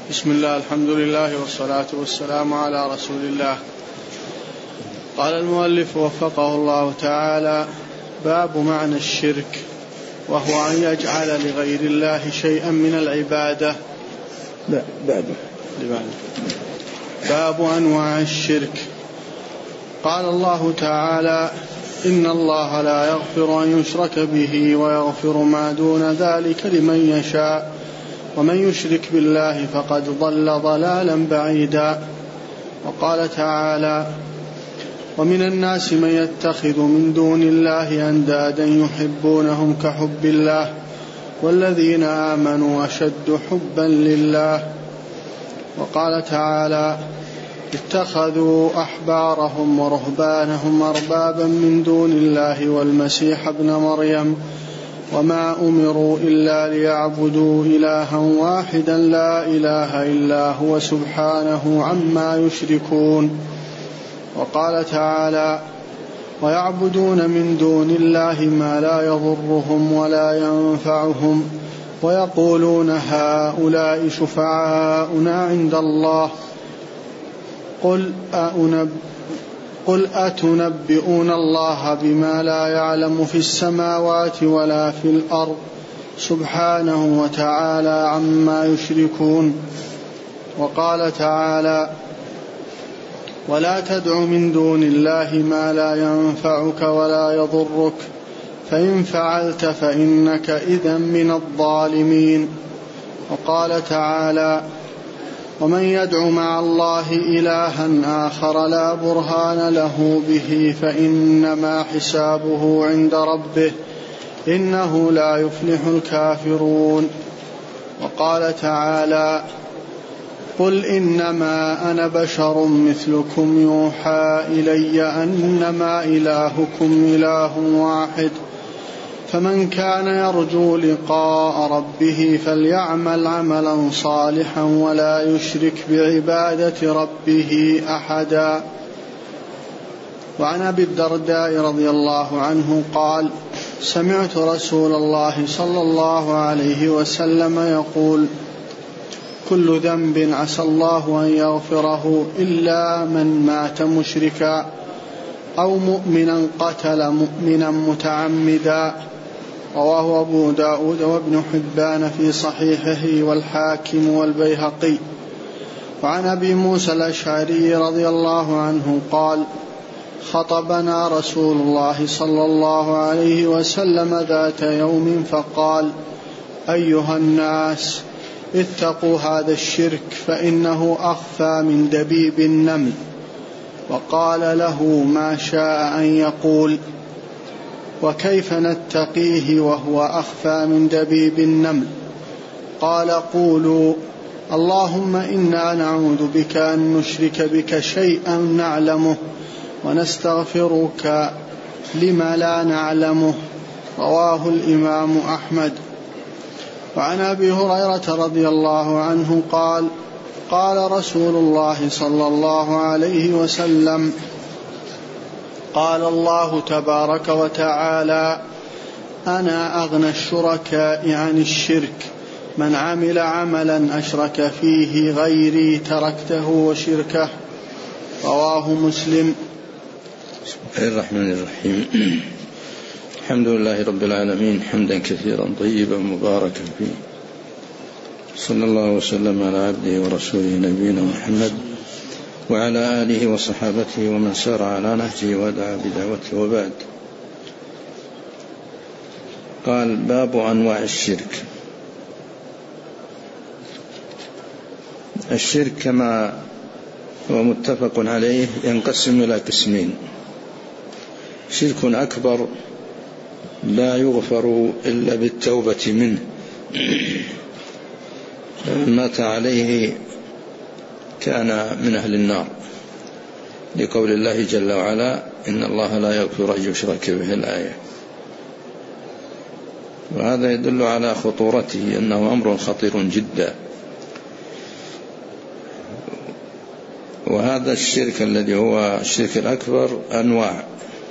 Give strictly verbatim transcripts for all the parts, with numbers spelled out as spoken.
بسم الله، الحمد لله والصلاة والسلام على رسول الله. قال المؤلف وفقه الله تعالى: باب معنى الشرك، وهو أن يجعل لغير الله شيئا من العبادة. لا بعده باب أنواع الشرك. قال الله تعالى: إن الله لا يغفر أن يشرك به ويغفر ما دون ذلك لمن يشاء ومن يشرك بالله فقد ضل ضلالا بعيدا. وقال تعالى: ومن الناس من يتخذ من دون الله أندادا يحبونهم كحب الله والذين آمنوا أشد حبا لله. وقال تعالى: اتخذوا أحبارهم ورهبانهم أربابا من دون الله والمسيح ابن مريم وما أمروا إلا ليعبدوا إلها واحدا لا إله إلا هو سبحانه عما يشركون. وقال تعالى: ويعبدون من دون الله ما لا يضرهم ولا ينفعهم ويقولون هؤلاء شفعاؤنا عند الله قل أنب قل أتنبئون الله بما لا يعلم في السماوات ولا في الأرض سبحانه وتعالى عما يشركون. وقال تعالى: ولا تدع من دون الله ما لا ينفعك ولا يضرك فإن فعلت فإنك إذا من الظالمين. وقال تعالى: ومن يدع مع الله إلها آخر لا برهان له به فإنما حسابه عند ربه إنه لا يفلح الكافرون. وقال تعالى: قل إنما أنا بشر مثلكم يوحى إلي أنما إلهكم إله واحد فمن كان يرجو لقاء ربه فليعمل عملا صالحا ولا يشرك بعبادة ربه أحدا. وعن أبي الدرداء رضي الله عنه قال: سمعت رسول الله صلى الله عليه وسلم يقول: كل ذنب عسى الله أن يغفره إلا من مات مشركا أو مؤمنا قتل مؤمنا متعمدا. رواه أبو داود وابن حبان في صحيحه والحاكم والبيهقي. وعن أبي موسى الأشعري رضي الله عنه قال: خطبنا رسول الله صلى الله عليه وسلم ذات يوم فقال: أيها الناس اتقوا هذا الشرك فإنه أخفى من دبيب النمل. وقال له ما شاء أن يقول: وكيف نتقيه وهو أخفى من دبيب النمل؟ قال: قولوا اللهم إنا نعوذ بك أن نشرك بك شيئا نعلمه ونستغفرك لما لا نعلمه. رواه الإمام أحمد. وعن أبي هريرة رضي الله عنه قال: قال رسول الله صلى الله عليه وسلم: قال الله تبارك وتعالى: أنا أغنى الشركاء عن الشرك من عمل عملا أشرك فيه غيري تركته وشركه. رواه مسلم. بسم الله الرحمن الرحيم. الحمد لله رب العالمين حمدا كثيرا طيبا مباركا فيه، صلى الله وسلم على عبده ورسوله نبينا محمد وعلى آله وصحابته ومن سار على نهجه ودعا بدعوته. وبعد. قال: باب أنواع الشرك. الشرك كما هو متفق عليه ينقسم إلى قسمين: شرك أكبر لا يغفر إلا بالتوبة منه، فمن مات عليه كان من أهل النار، لقول الله جل وعلا: إن الله لا يغفر أن يشرك به، الآية. وهذا يدل على خطورته، أنه أمر خطير جدا. وهذا الشرك الذي هو الشرك الأكبر أنواع،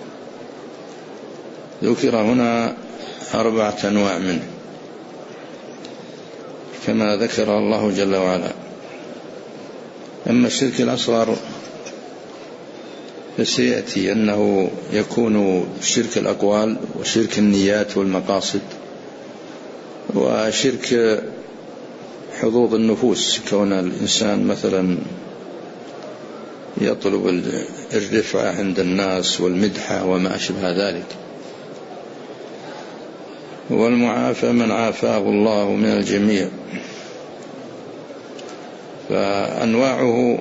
ذكر هنا أربعة أنواع منه كما ذكر الله جل وعلا. أما الشرك الأصغر فسيأتي أنه يكون شرك الأقوال وشرك النيات والمقاصد وشرك حظوظ النفوس، كون الإنسان مثلا يطلب الرفعة عند الناس والمدحة وما أشبه ذلك. والمعافى من عافاه الله من الجميع، فأنواعه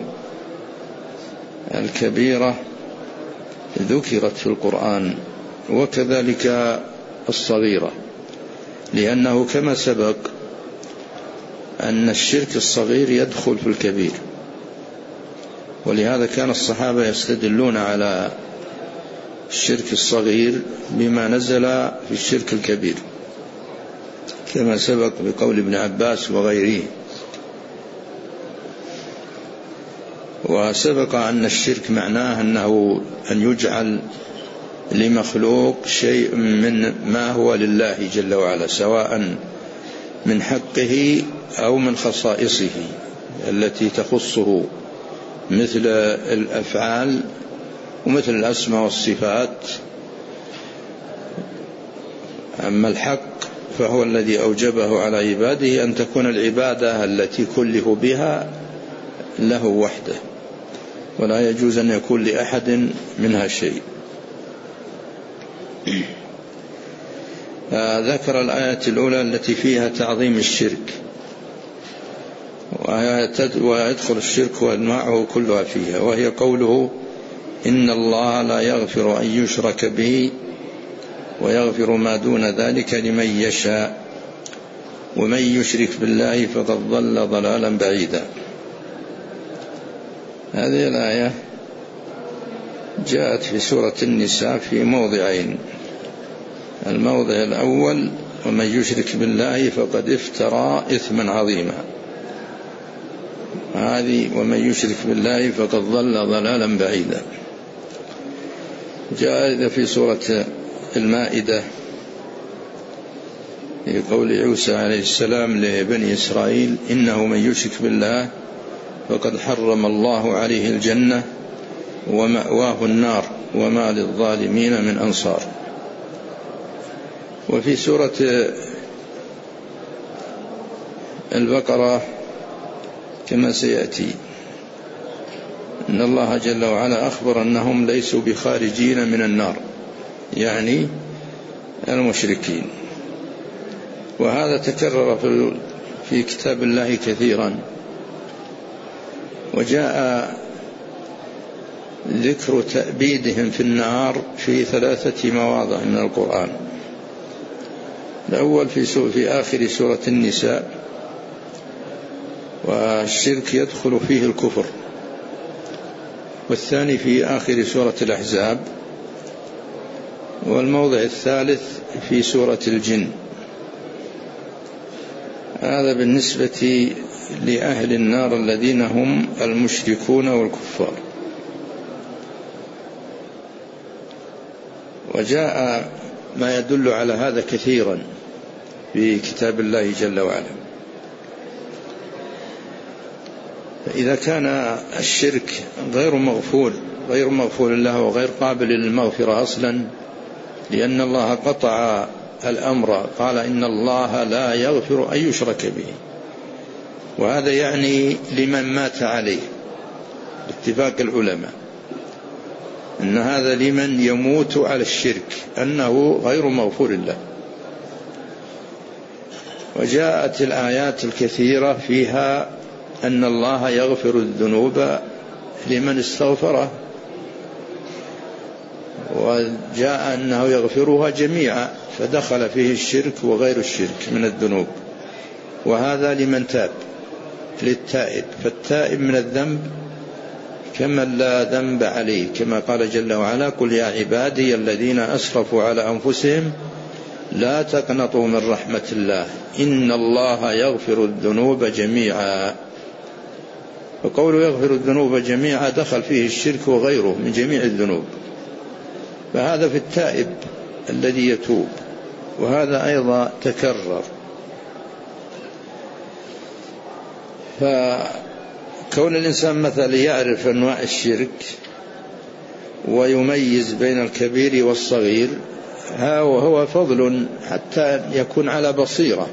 الكبيرة ذكرت في القرآن، وكذلك الصغيرة، لأنه كما سبق أن الشرك الصغير يدخل في الكبير، ولهذا كان الصحابة يستدلون على الشرك الصغير بما نزل في الشرك الكبير، كما سبق بقول ابن عباس وغيره. وسبق أن الشرك معناه أنه أن يجعل لمخلوق شيء من ما هو لله جل وعلا، سواء من حقه أو من خصائصه التي تخصه، مثل الأفعال ومثل الأسماء والصفات. أما الحق فهو الذي أوجبه على عباده أن تكون العبادة التي كلفوا بها له وحده، ولا يجوز أن يكون لأحد منها شيء. ذكر الآية الأولى التي فيها تعظيم الشرك، ويدخل الشرك وأنواعه كلها فيها، وهي قوله إن الله لا يغفر أن يشرك به ويغفر ما دون ذلك لمن يشاء ومن يشرك بالله فقد ضل ضلالا بعيدا. هذه الآية جاءت في سورة النساء في موضعين. الموضع الأول ومن يشرك بالله فقد افترى إثما عظيما، هذه ومن يشرك بالله فقد ضل ضلالا بعيدا. جاء في سورة المائدة في قول عيسى عليه السلام لبني إسرائيل إنه من يشرك بالله فقد حرم الله عليه الجنة ومأواه النار وما للظالمين من أنصار. وفي سورة البقرة كما سيأتي إن الله جل وعلا أخبر أنهم ليسوا بخارجين من النار، يعني المشركين. وهذا تكرر في كتاب الله كثيرا، وجاء ذكر تأبيدهم في النار في ثلاثة مواضع من القرآن. الأول في, في آخر سورة النساء، والشرك يدخل فيه الكفر، والثاني في آخر سورة الأحزاب، والموضع الثالث في سورة الجن. هذا بالنسبة لأهل النار الذين هم المشركون والكفار. وجاء ما يدل على هذا كثيرا في كتاب الله جل وعلا. فإذا كان الشرك غير مغفور غير مغفور له وغير قابل للمغفرة أصلا، لأن الله قطع الأمر، قال إن الله لا يغفر أن يشرك به، وهذا يعني لمن مات عليه باتفاق العلماء، إن هذا لمن يموت على الشرك أنه غير مغفور له. وجاءت الآيات الكثيرة فيها أن الله يغفر الذنوب لمن استغفره، وجاء أنه يغفرها جميعا، فدخل فيه الشرك وغير الشرك من الذنوب، وهذا لمن تاب، للتائب. فالتائب من الذنب كمن لا ذنب عليه، كما قال جل وعلا قل يا عبادي الذين أسرفوا على أنفسهم لا تقنطوا من رحمة الله إن الله يغفر الذنوب جميعا. فقول يغفر الذنوب جميعا دخل فيه الشرك وغيره من جميع الذنوب، فهذا في التائب الذي يتوب، وهذا أيضا تكرر. كون الإنسان مثلا يعرف أنواع الشرك ويميز بين الكبير والصغير هو فضل حتى يكون على بصيرة،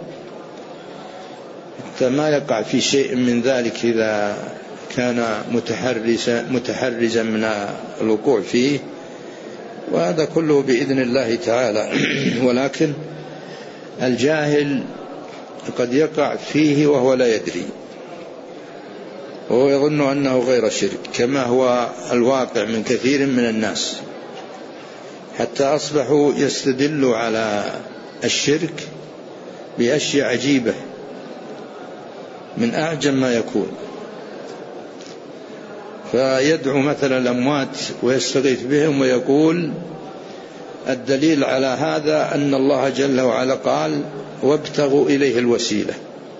حتى ما يقع في شيء من ذلك إذا كان متحرزا متحرزا من الوقوع فيه، وهذا كله بإذن الله تعالى. ولكن الجاهل قد يقع فيه وهو لا يدري، وهو يظن أنه غير شرك، كما هو الواقع من كثير من الناس، حتى أصبحوا يستدلوا على الشرك بأشياء عجيبة من أعجب ما يكون. فيدعو مثلا الأموات ويستغيث بهم ويقول الدليل على هذا أن الله جل وعلا قال وابتغوا إليه الوسيلة.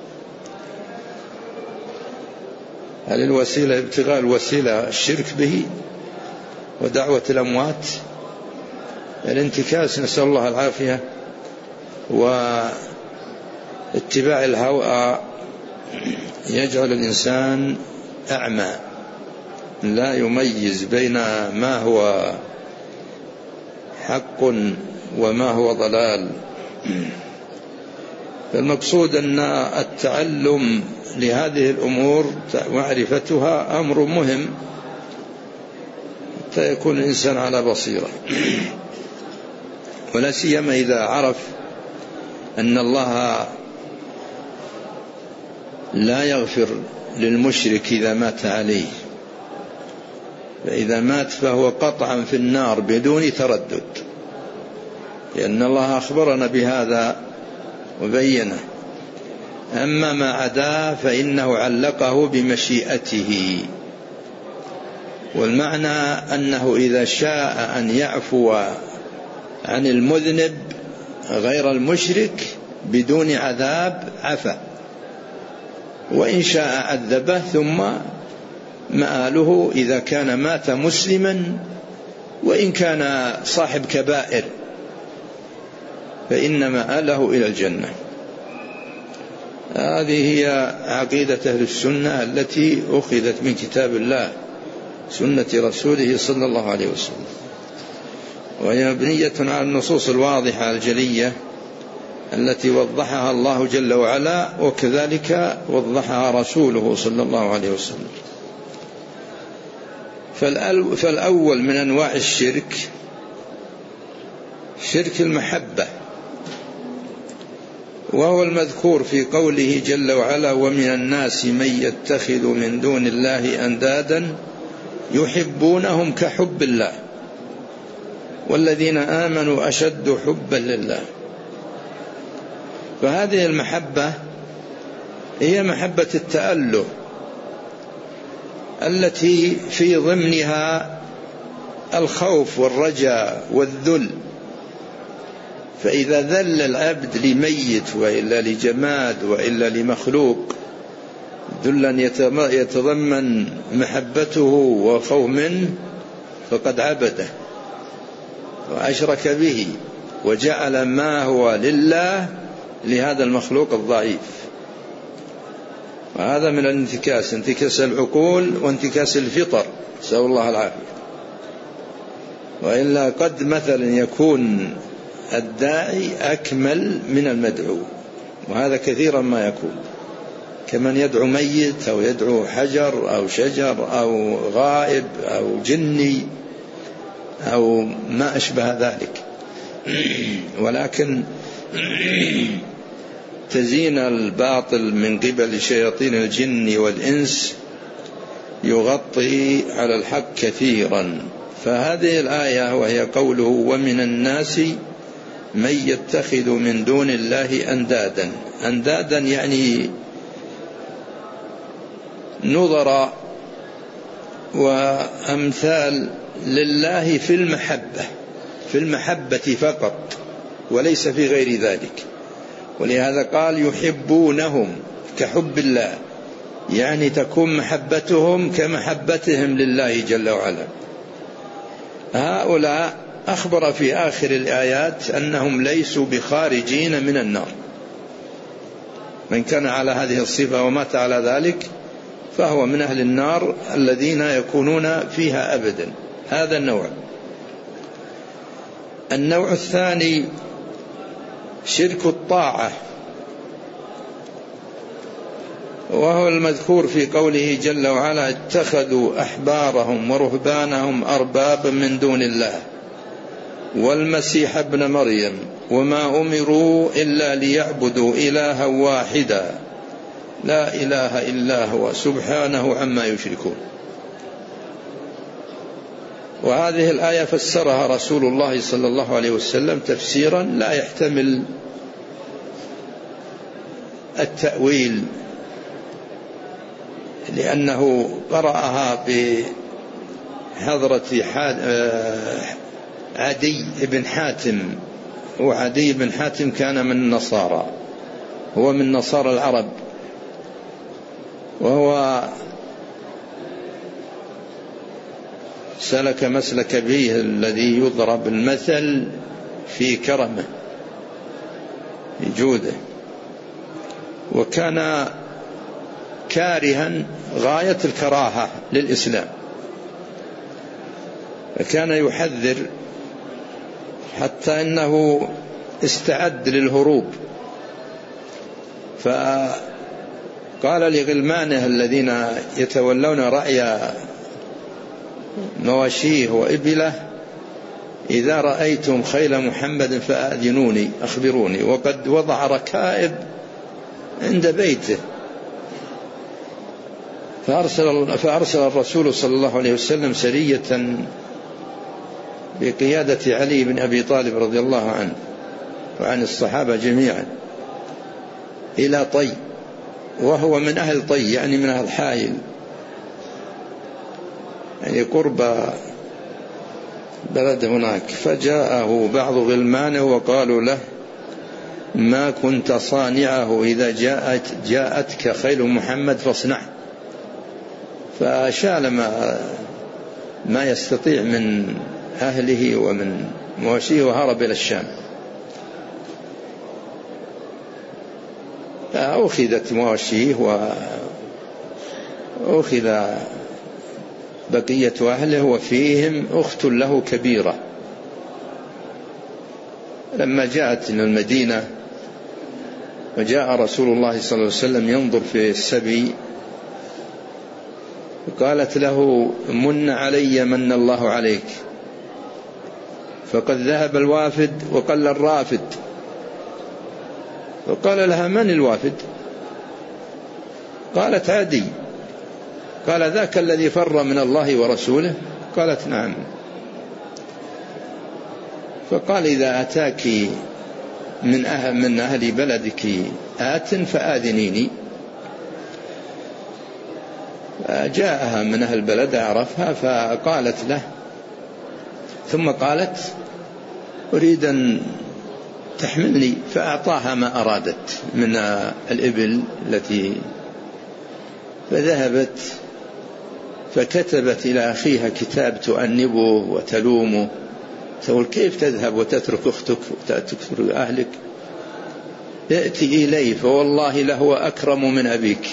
هل الوسيلة ابتغاء الوسيلة الشرك به ودعوة الأموات؟ الانتكاس نسأل الله العافية واتباع الهوى يجعل الإنسان أعمى لا يميز بين ما هو حق وما هو ضلال. فالمقصود أن التعلم لهذه الأمور معرفتها أمر مهم حتى يكون الإنسان على بصيرة، ولا سيما إذا عرف أن الله لا يغفر للمشرك إذا مات عليه، فإذا مات فهو قطعا في النار بدون تردد، لأن الله أخبرنا بهذا وبينه. أما ما عداه فإنه علقه بمشيئته، والمعنى أنه إذا شاء أن يعفو عن المذنب غير المشرك بدون عذاب عفا، وإن شاء عذبه ثم مآله إذا كان مات مسلما، وإن كان صاحب كبائر فإن مآله إلى الجنة. هذه هي عقيدة أهل السنة التي أخذت من كتاب الله سنة رسوله صلى الله عليه وسلم، وهي مبنية على النصوص الواضحة الجلية التي وضحها الله جل وعلا، وكذلك وضحها رسوله صلى الله عليه وسلم. فالأول من أنواع الشرك شرك المحبة، وهو المذكور في قوله جل وعلا ومن الناس من يتخذ من دون الله أندادا يحبونهم كحب الله والذين آمنوا أشد حبا لله. فهذه المحبة هي محبة التأله التي في ضمنها الخوف والرجاء والذل. فإذا ذل العبد لميت وإلا لجماد وإلا لمخلوق ذلا يتضمن محبته وخوف منه فقد عبده وأشرك به وجعل ما هو لله لهذا المخلوق الضعيف. وهذا من الانتكاس، انتكاس العقول وانتكاس الفطر، نسأل الله العافية. وإلا قد مثلا يكون الداعي أكمل من المدعو، وهذا كثيرا ما يكون، كمن يدعو ميت أو يدعو حجر أو شجر أو غائب أو جني أو ما أشبه ذلك. ولكن تزيين الباطل من قبل شياطين الجن والإنس يغطي على الحق كثيرا. فهذه الآية وهي قوله ومن الناس من يتخذ من دون الله أندادا، أندادا يعني نظر وأمثال لله في المحبة، في المحبة فقط وليس في غير ذلك. ولهذا قال يحبونهم كحب الله، يعني تكون محبتهم كمحبتهم لله جل وعلا. هؤلاء أخبر في آخر الآيات أنهم ليسوا بخارجين من النار. من كان على هذه الصفة ومات على ذلك فهو من أهل النار الذين يكونون فيها أبدا. هذا النوع. النوع الثاني شرك الطاعة، وهو المذكور في قوله جل وعلا: اتخذوا أحبارهم ورهبانهم أربابا من دون الله والمسيح ابن مريم وما أمروا إلا ليعبدوا إلها واحدا لا إله إلا هو سبحانه عما يشركون. وهذه الآية فسرها رسول الله صلى الله عليه وسلم تفسيرا لا يحتمل التأويل، لأنه قرأها بحضرة عدي بن حاتم، وعدي بن حاتم كان من النصارى، هو من نصارى العرب، وهو سلك مسلك أبيه الذي يضرب المثل في كرمه في جوده، وكان كارها غاية الكراهة للإسلام، فكان يحذر حتى أنه استعد للهروب، فقال لغلمانه الذين يتولون رعي مواشيه وإبله: إذا رأيتم خيل محمد فأذنوني أخبروني. وقد وضع ركائب عند بيته، فأرسل, فأرسل الرسول صلى الله عليه وسلم سرية بقيادة علي بن أبي طالب رضي الله عنه وعن الصحابة جميعا إلى طي، وهو من أهل طي يعني من أهل حائل، يعني قرب بلد هناك. فجاءه بعض غلمانه وقالوا له: ما كنت صانعه إذا جاءت جاءتك خيل محمد فاصنع. فشال ما, ما يستطيع من أهله ومن مواشيه وهرب إلى الشام. فأخذت مواشيه وأخذ بقية أهله، وفيهم أخت له كبيرة. لما جاءت إلى المدينة وجاء رسول الله صلى الله عليه وسلم ينظر في السبي، قالت له: من علي من الله عليك، فقد ذهب الوافد وقل الرافد. فقال لها: من الوافد؟ قالت: عدي. قال: ذاك الذي فر من الله ورسوله؟ قالت: نعم. فقال: إذا أتاك من أهل, من أهل بلدك آت فآذنيني. فجاءها من أهل البلد عرفها فقالت له، ثم قالت: أريد أن تحملني. فأعطاها ما أرادت من الإبل التي، فذهبت فكتبت إلى أخيها كتاب تؤنبه وتلومه، تقول: كيف تذهب وتترك أختك وتترك أهلك؟ ائتي إلي فوالله لهو أكرم من أبيك.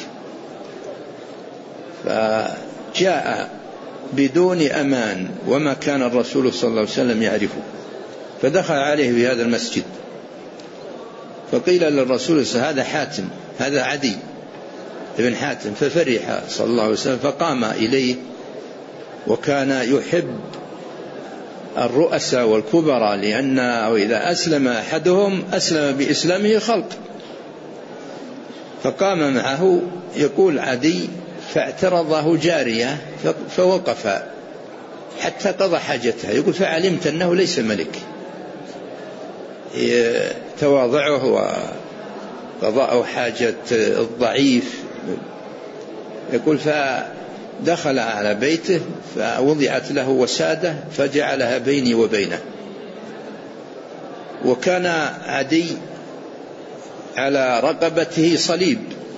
فجاء بدون أمان، وما كان الرسول صلى الله عليه وسلم يعرفه، فدخل عليه في هذا المسجد، فقيل للرسول: هذا حاتم، هذا عدي ابن حاتم. ففرح صلى الله عليه وسلم فقام إليه، وكان يحب الرؤساء والكبراء، لأن إذا أسلم أحدهم أسلم بإسلامه خلق. فقام معه، يقول عدي: فاعترضه جارية فوقف حتى قضى حاجتها. يقول: فعلمت أنه ليس ملك، تواضعه وقضاء حاجة الضعيف. يقول: فدخل على بيته فوضعت له وسادة فجعلها بيني وبينه. وكان عدي على رقبته صليب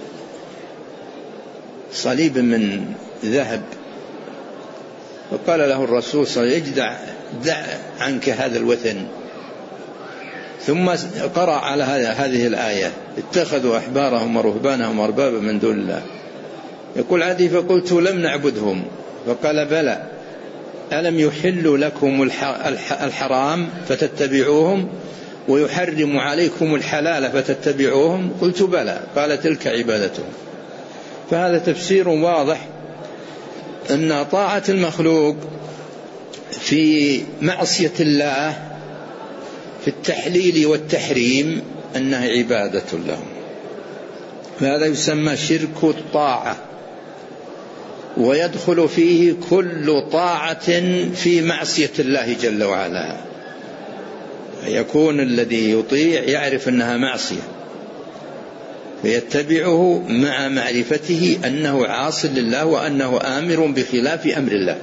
صليب من ذهب. فقال له الرسول صلى الله عليه وسلم: دع, دع عنك هذا الوثن. ثم قرأ على هذه الآية: اتخذوا أحبارهم ورهبانهم أربابا من دون الله يقول عدي فقلت لم نعبدهم، فقال بلى، ألم يحل لكم الحرام فتتبعوهم ويحرم عليكم الحلال فتتبعوهم؟ قلت بلى. قال تلك عبادتهم. فهذا تفسير واضح أن طاعة المخلوق في معصية الله في التحليل والتحريم أنها عبادة لهم، فهذا يسمى شرك الطاعة، ويدخل فيه كل طاعة في معصية الله جل وعلا. يكون الذي يطيع يعرف أنها معصية فيتبعه مع معرفته أنه عاص لله وأنه آمر بخلاف أمر الله،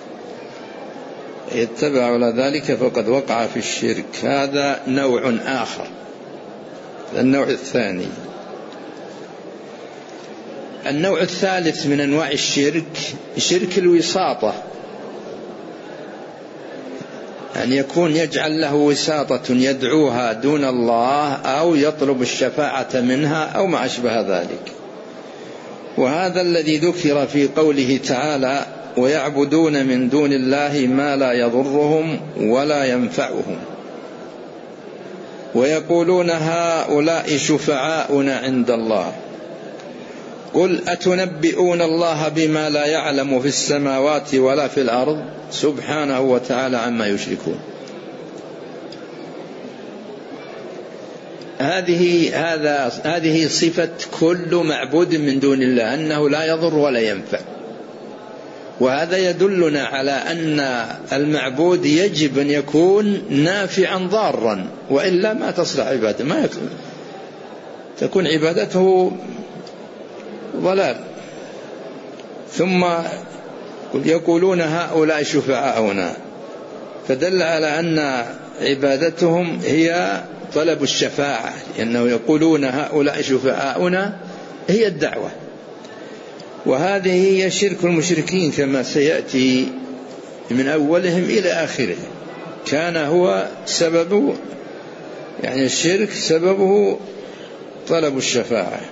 يتبع على ذلك فقد وقع في الشرك. هذا نوع آخر. النوع الثاني، النوع الثالث من أنواع الشرك شرك الوساطة، أن يكون يجعل له وساطة يدعوها دون الله أو يطلب الشفاعة منها أو ما أشبه ذلك. وهذا الذي ذكر في قوله تعالى ويعبدون من دون الله ما لا يضرهم ولا ينفعهم ويقولون هؤلاء شفعاؤنا عند الله قل أتنبئون الله بما لا يعلم في السماوات ولا في الأرض سبحانه وتعالى عما يشركون. هذه هذا هذه صفة كل معبود من دون الله، أنه لا يضر ولا ينفع. وهذا يدلنا على أن المعبود يجب أن يكون نافعا ضارا، وإلا ما تصلح عبادته، ما يكون تكون عبادته ضلال. ثم يقولون هؤلاء شفعاؤنا، فدل على أن عبادتهم هي طلب الشفاعة، لأنه يقولون هؤلاء شفعاؤنا هي الدعوة. وهذه هي شرك المشركين كما سيأتي من أولهم إلى آخره. كان هو سبب، يعني الشرك سببه طلب الشفاعة.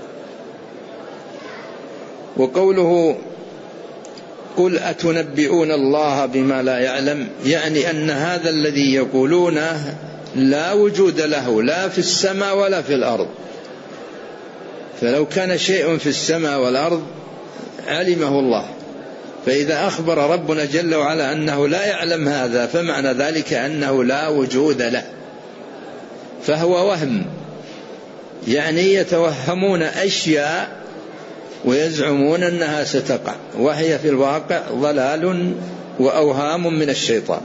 وقوله قل أتنبئون الله بما لا يعلم، يعني أن هذا الذي يقولونه لا وجود له لا في السماء ولا في الأرض. فلو كان شيء في السماء والأرض علمه الله، فإذا أخبر ربنا جل وعلا أنه لا يعلم هذا فمعنى ذلك أنه لا وجود له، فهو وهم، يعني يتوهمون أشياء ويزعمون أنها ستقع، وهي في الواقع ضلال وأوهام من الشيطان.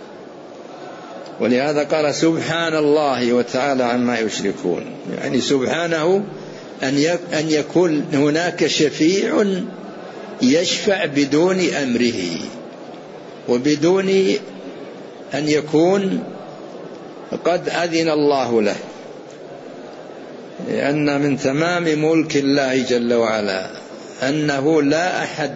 ولهذا قال سبحان الله وتعالى عما يشركون، يعني سبحانه أن يكون هناك شفيع يشفع بدون أمره وبدون أن يكون قد أذن الله له، لأن من تمام ملك الله جل وعلا أنه لا أحد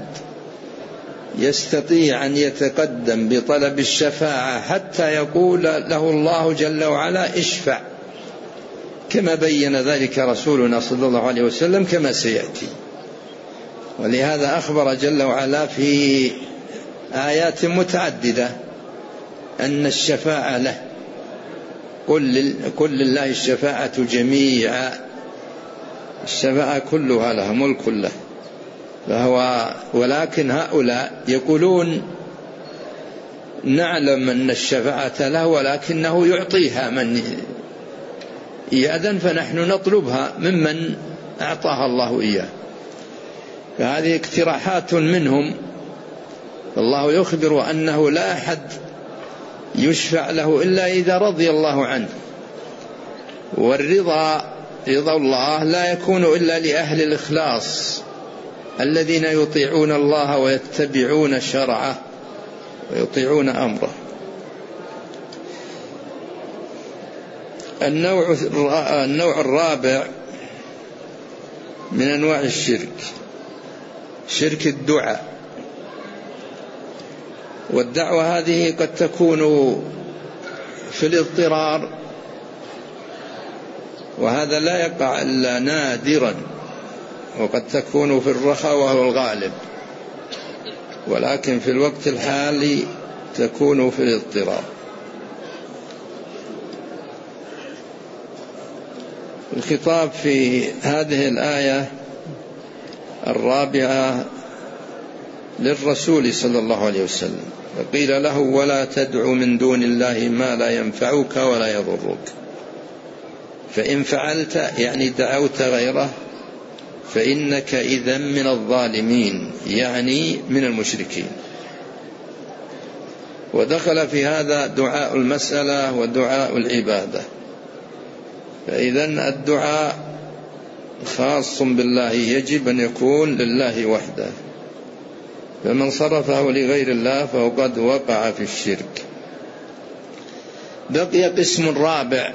يستطيع أن يتقدم بطلب الشفاعة حتى يقول له الله جل وعلا اشفع، كما بين ذلك رسولنا صلى الله عليه وسلم كما سيأتي. ولهذا أخبر جل وعلا في آيات متعددة أن الشفاعة له، قل لله الشفاعة جميعا، الشفاعة كلها له، ملك له. فهو ولكن هؤلاء يقولون نعلم أن الشفاعة له ولكنه يعطيها من يأذن، فنحن نطلبها ممن أعطاها الله إياه. فهذه اقتراحات منهم. الله يخبر أنه لا أحد يشفع له إلا إذا رضي الله عنه، والرضا رضا الله لا يكون إلا لأهل الإخلاص الذين يطيعون الله ويتبعون شرعه ويطيعون أمره. النوع النوع الرابع من أنواع الشرك شرك الدعاء. والدعوة هذه قد تكون في الاضطرار، وهذا لا يقع إلا نادرا، وقد تكون في الرخاء وهو الغالب، ولكن في الوقت الحالي تكون في الاضطرار. الخطاب في هذه الآية الرابعة للرسول صلى الله عليه وسلم، فقيل له: ولا تدع من دون الله ما لا ينفعك ولا يضرك، فإن فعلت يعني دعوت غيره فإنك إذن من الظالمين، يعني من المشركين. ودخل في هذا دعاء المسألة ودعاء العبادة، فإذن الدعاء خاص بالله، يجب أن يكون لله وحده، فمن صرفه لغير الله فهو قد وقع في الشرك. بقي قسم رابع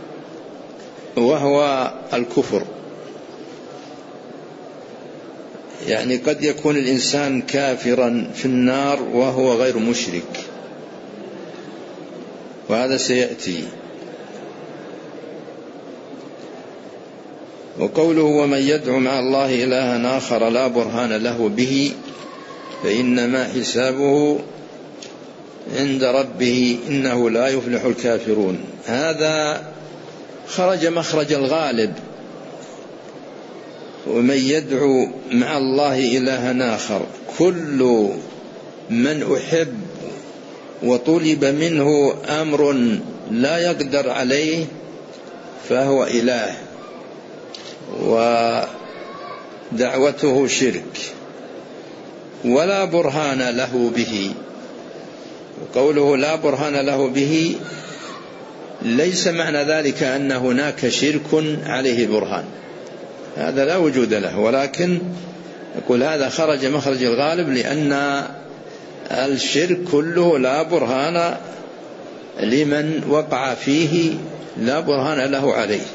وهو الكفر، يعني قد يكون الإنسان كافرا في النار وهو غير مشرك، وهذا سيأتي. وقوله: ومن يدعو مع الله إلها آخر لا برهان له به فإنما حسابه عند ربه إنه لا يفلح الكافرون. هذا خرج مخرج الغالب، ومن يدعو مع الله إلها آخر، كل من أحب وطلب منه أمر لا يقدر عليه فهو إله، ودعوته شرك ولا برهان له به. وقوله لا برهان له به ليس معنى ذلك أن هناك شرك عليه برهان، هذا لا وجود له، ولكن يقول هذا خرج مخرج الغالب، لأن الشرك كله لا برهان لمن وقع فيه، لا برهان له عليه،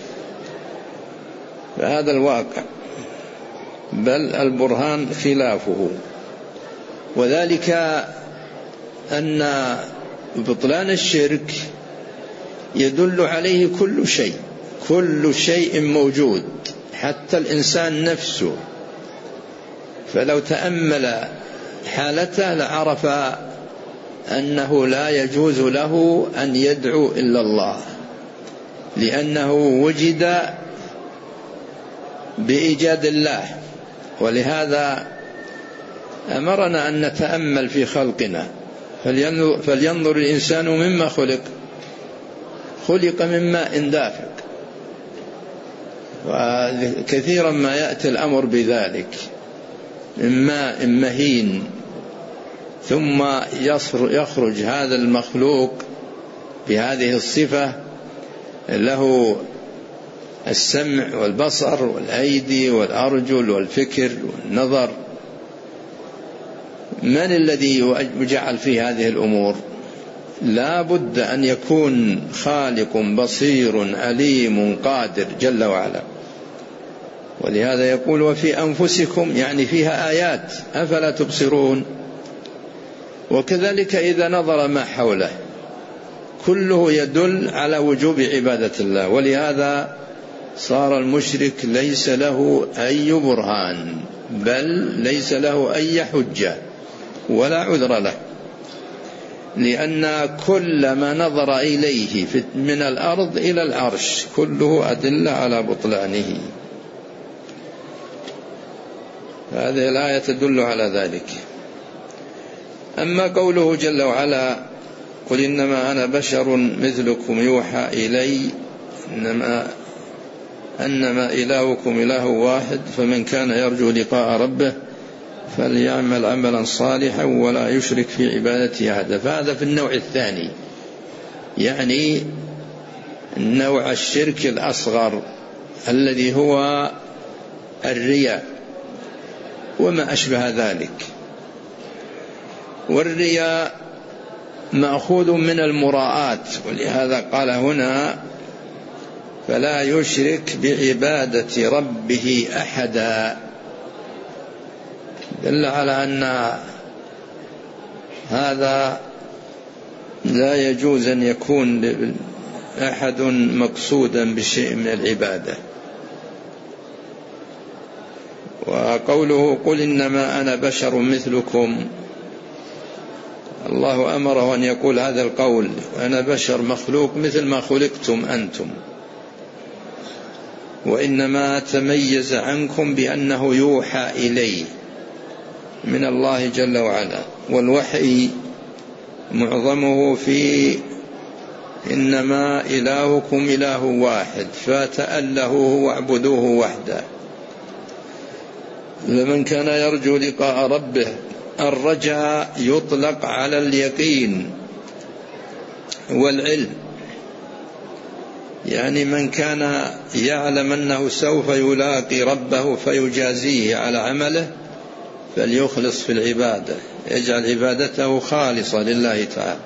فهذا الواقع، بل البرهان خلافه. وذلك أن بطلان الشرك يدل عليه كل شيء، كل شيء موجود، حتى الإنسان نفسه، فلو تأمل حالته لعرف أنه لا يجوز له أن يدعو إلا الله، لأنه وجد بإيجاد الله. ولهذا أمرنا أن نتأمل في خلقنا، فلينظر, فلينظر الإنسان مما خلق، خلق من ماء دافق، وكثيرا ما يأتي الأمر بذلك، من ماء مهين، ثم يخرج هذا المخلوق بهذه الصفة، له السمع والبصر والأيدي والأرجل والفكر والنظر. من الذي يجعل في هذه الأمور؟ لا بد أن يكون خالق بصير عليم قادر جل وعلا. ولهذا يقول: وفي أنفسكم، يعني فيها آيات أفلا تبصرون. وكذلك إذا نظر ما حوله كله يدل على وجوب عبادة الله، ولهذا صار المشرك ليس له أي برهان، بل ليس له أي حجة ولا عذر له، لأن كل ما نظر إليه من الأرض إلى العرش كله أدل على بطلانه. هذه الآية تدل على ذلك. أما قوله جل وعلا: قل إنما أنا بشر مثلكم يوحى إلي إنما أنما إلهكم إله واحد فمن كان يرجو لقاء ربه فليعمل عملا صالحا ولا يشرك في عبادته أحدا. فهذا في النوع الثاني، يعني نوع الشرك الأصغر الذي هو الرياء وما أشبه ذلك. والرياء مأخوذ من المراءات، ولهذا قال هنا: فلا يشرك بعبادة ربه أحدا، دل على أن هذا لا يجوز أن يكون أحد مقصودا بشيء من العبادة. وقوله قل إنما أنا بشر مثلكم، الله أمره أن يقول هذا القول، أنا بشر مخلوق مثل ما خلقتم أنتم، وإنما تميز عنكم بأنه يوحى إليه من الله جل وعلا، والوحي معظمه في إنما إلهكم إله واحد فتألهوه واعبدوه وحده. لمن كان يرجو لقاء ربه، الرجاء يطلق على اليقين والعلم، يعني من كان يعلم أنه سوف يلاقي ربه فيجازيه على عمله فليخلص في العبادة، يجعل عبادته خالصة لله تعالى،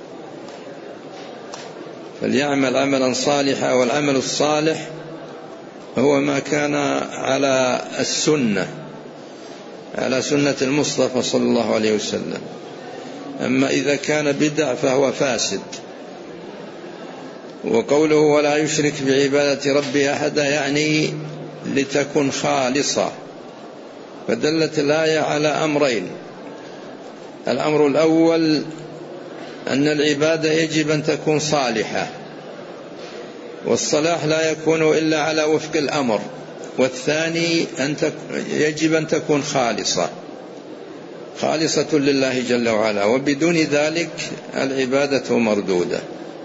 فليعمل عملا صالحا، والعمل الصالح هو ما كان على السنة، على سنة المصطفى صلى الله عليه وسلم. أما إذا كان بدع فهو فاسد. وقوله ولا يشرك بعبادة ربه أحدا يعني لتكن خالصة، فدلت الآية على أمرين. الأمر الأول أن العبادة يجب أن تكون صالحة، والصلاح لا يكون إلا على وفق الأمر. والثاني أن يجب أن تكون خالصة، خالصة لله جل وعلا، وبدون ذلك العبادة مردودة.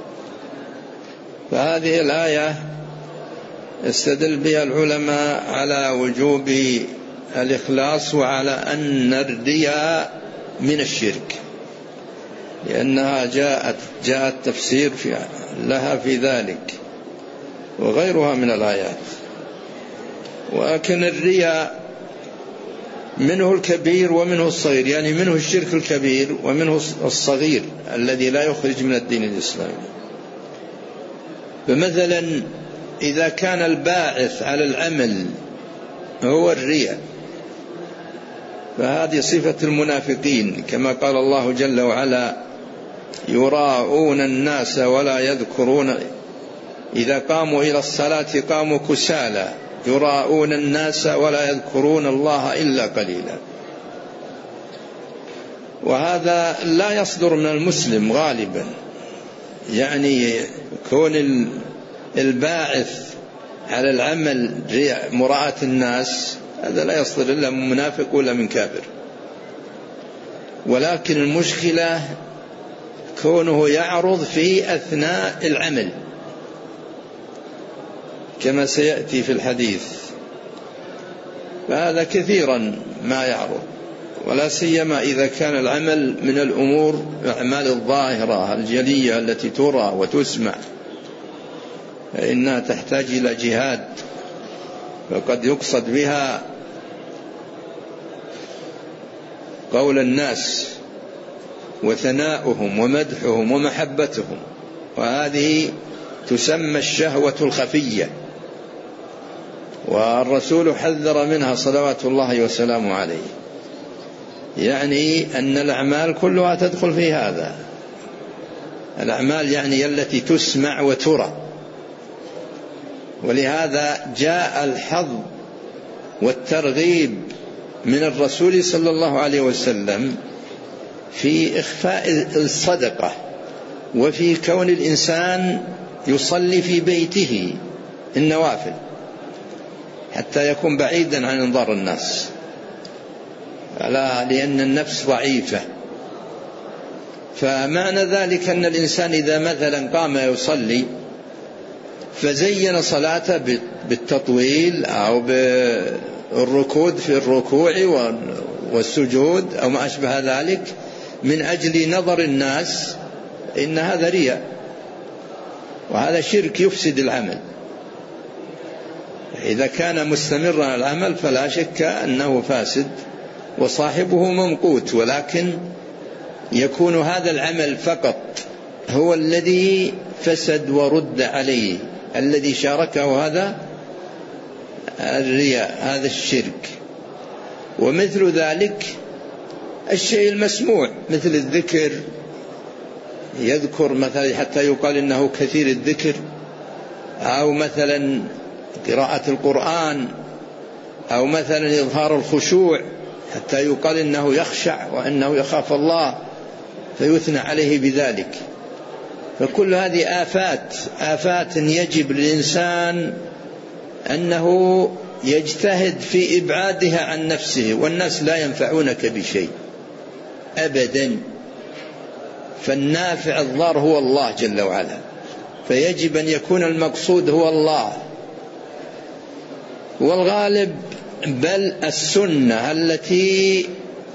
فهذه الآية استدل بها العلماء على وجوب الإخلاص وعلى أن الرياء من الشرك، لأنها جاءت جاء التفسير في لها في ذلك وغيرها من الآيات. ولكن الرياء منه الكبير ومنه الصغير، يعني منه الشرك الكبير ومنه الصغير الذي لا يخرج من الدين الإسلامي. فمثلا إذا كان الباعث على العمل هو الرياء فهذه صفة المنافقين، كما قال الله جل وعلا يراءون الناس ولا يذكرون، إذا قاموا إلى الصلاة قاموا كسالى يراءون الناس ولا يذكرون الله إلا قليلا. وهذا لا يصدر من المسلم غالبا، يعني كون الباعث على العمل مراءة الناس هذا لا يصدر إلا من منافق ولا من كافر. ولكن المشكلة كونه يعرض في أثناء العمل كما سيأتي في الحديث، فهذا كثيرا ما يعرض، ولا سيما إذا كان العمل من الأمور الأعمال الظاهرة الجلية التي ترى وتسمع، فإنها تحتاج إلى جهاد، فقد يقصد بها قول الناس وثناؤهم ومدحهم ومحبتهم، وهذه تسمى الشهوة الخفية، والرسول حذر منها صلوات الله وسلامه عليه، يعني أن الأعمال كلها تدخل في هذا، الأعمال يعني التي تسمع وترى. ولهذا جاء الحظ والترغيب من الرسول صلى الله عليه وسلم في إخفاء الصدقة، وفي كون الإنسان يصلي في بيته النوافل حتى يكون بعيدا عن انظار الناس، لأن النفس ضعيفة. فمعنى ذلك أن الإنسان إذا مثلا قام يصلي فزين صلاته بالتطويل أو بالركود في الركوع والسجود أو ما أشبه ذلك من أجل نظر الناس، إن هذا رياء، وهذا شرك يفسد العمل. إذا كان مستمرا على العمل فلا شك أنه فاسد وصاحبه ممقوت، ولكن يكون هذا العمل فقط هو الذي فسد ورد عليه، الذي شاركه هذا الرياء، هذا الشرك. ومثل ذلك الشيء المسموع مثل الذكر، يذكر مثلا حتى يقال إنه كثير الذكر، أو مثلا قراءة القرآن، أو مثلا إظهار الخشوع حتى يقال إنه يخشع وأنه يخاف الله فيثنى عليه بذلك. فكل هذه آفات آفات يجب للإنسان أنه يجتهد في إبعادها عن نفسه، والناس لا ينفعونك بشيء أبدا، فالنافع الضار هو الله جل وعلا، فيجب أن يكون المقصود هو الله. والغالب بل السنة التي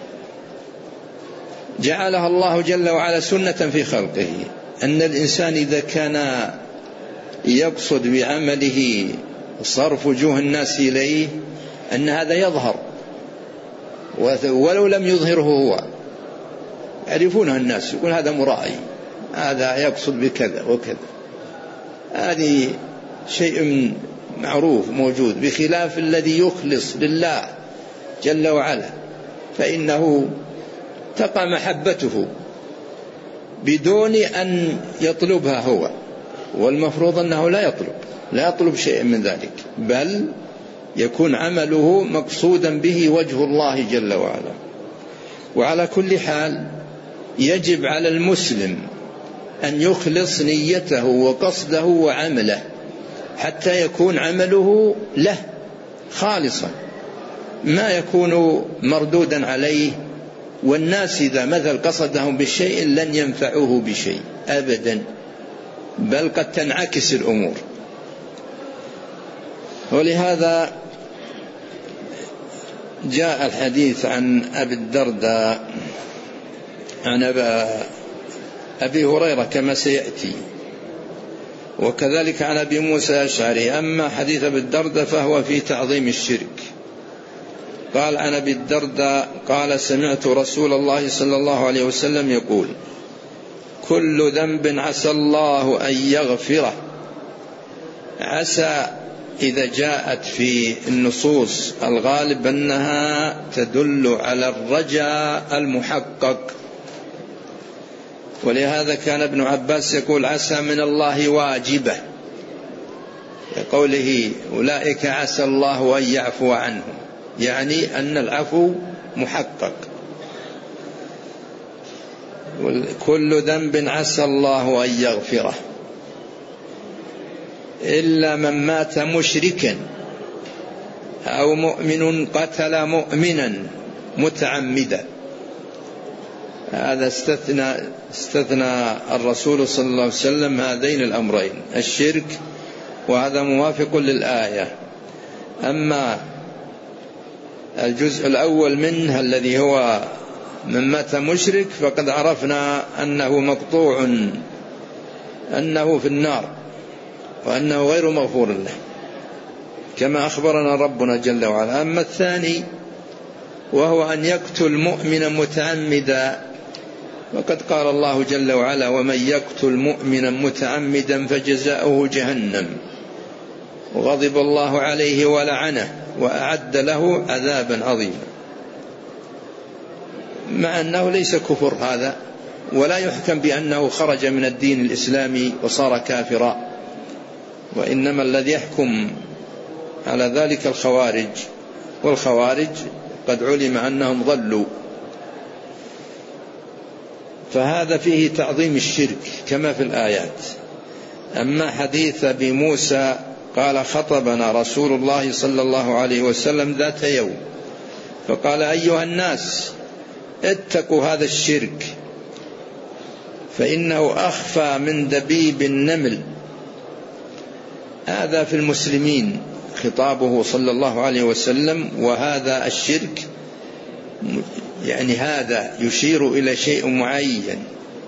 جعلها الله جل وعلا سنة في خلقه، أن الإنسان إذا كان يقصد بعمله صرف وجوه الناس إليه أن هذا يظهر، ولو لم يظهره هو يعرفونه الناس، يقول هذا مرائي، هذا يقصد بكذا وكذا، هذه شيء معروف موجود، بخلاف الذي يخلص لله جل وعلا فإنه تقع محبته بدون أن يطلبها هو، والمفروض أنه لا يطلب لا يطلب شيء من ذلك، بل يكون عمله مقصودا به وجه الله جل وعلا. وعلى كل حال يجب على المسلم أن يخلص نيته وقصده وعمله حتى يكون عمله له خالصا، ما يكون مردودا عليه، والناس إذا مثل قصدهم بشيء لن ينفعوه بشيء أبدا، بل قد تنعكس الأمور. ولهذا جاء الحديث عن أبي الدرداء عن أبي هريرة كما سيأتي، وكذلك عن أبي موسى الأشعري. أما حديث أبي الدرداء فهو في تعظيم الشرك. قال عن أبي الدرداء قال سمعت رسول الله صلى الله عليه وسلم يقول كل ذنب عسى الله أن يغفره. عسى إذا جاءت في النصوص الغالب أنها تدل على الرجاء المحقق، ولهذا كان ابن عباس يقول عسى من الله واجبة، قوله أولئك عسى الله أن يعفو عنهم، يعني أن العفو محقق. كل ذنب عسى الله أن يغفره إلا من مات مشركا أو مؤمن قتل مؤمنا متعمدا. هذا استثنى استثنى الرسول صلى الله عليه وسلم هذين الأمرين، الشرك، وهذا موافق للآية. أما الجزء الأول منه الذي هو من مات مشرك فقد عرفنا أنه مقطوع، أنه في النار، وأنه غير مغفور له كما أخبرنا ربنا جل وعلا. أما الثاني وهو أن يقتل مؤمنا متعمدا، وقد قال الله جل وعلا ومن يقتل مؤمنا متعمدا فجزاؤه جهنم وغضب الله عليه ولعنه وأعد له عذابا عظيما. مع أنه ليس كفر هذا، ولا يحكم بأنه خرج من الدين الإسلامي وصار كافرا، وإنما الذي يحكم على ذلك الخوارج، والخوارج قد علم أنهم ضلوا. فهذا فيه تعظيم الشرك كما في الآيات. أما حديث أبي موسى قال خطبنا رسول الله صلى الله عليه وسلم ذات يوم فقال أيها الناس اتقوا هذا الشرك فإنه أخفى من دبيب النمل. هذا في المسلمين خطابه صلى الله عليه وسلم، وهذا الشرك يعني هذا يشير إلى شيء معين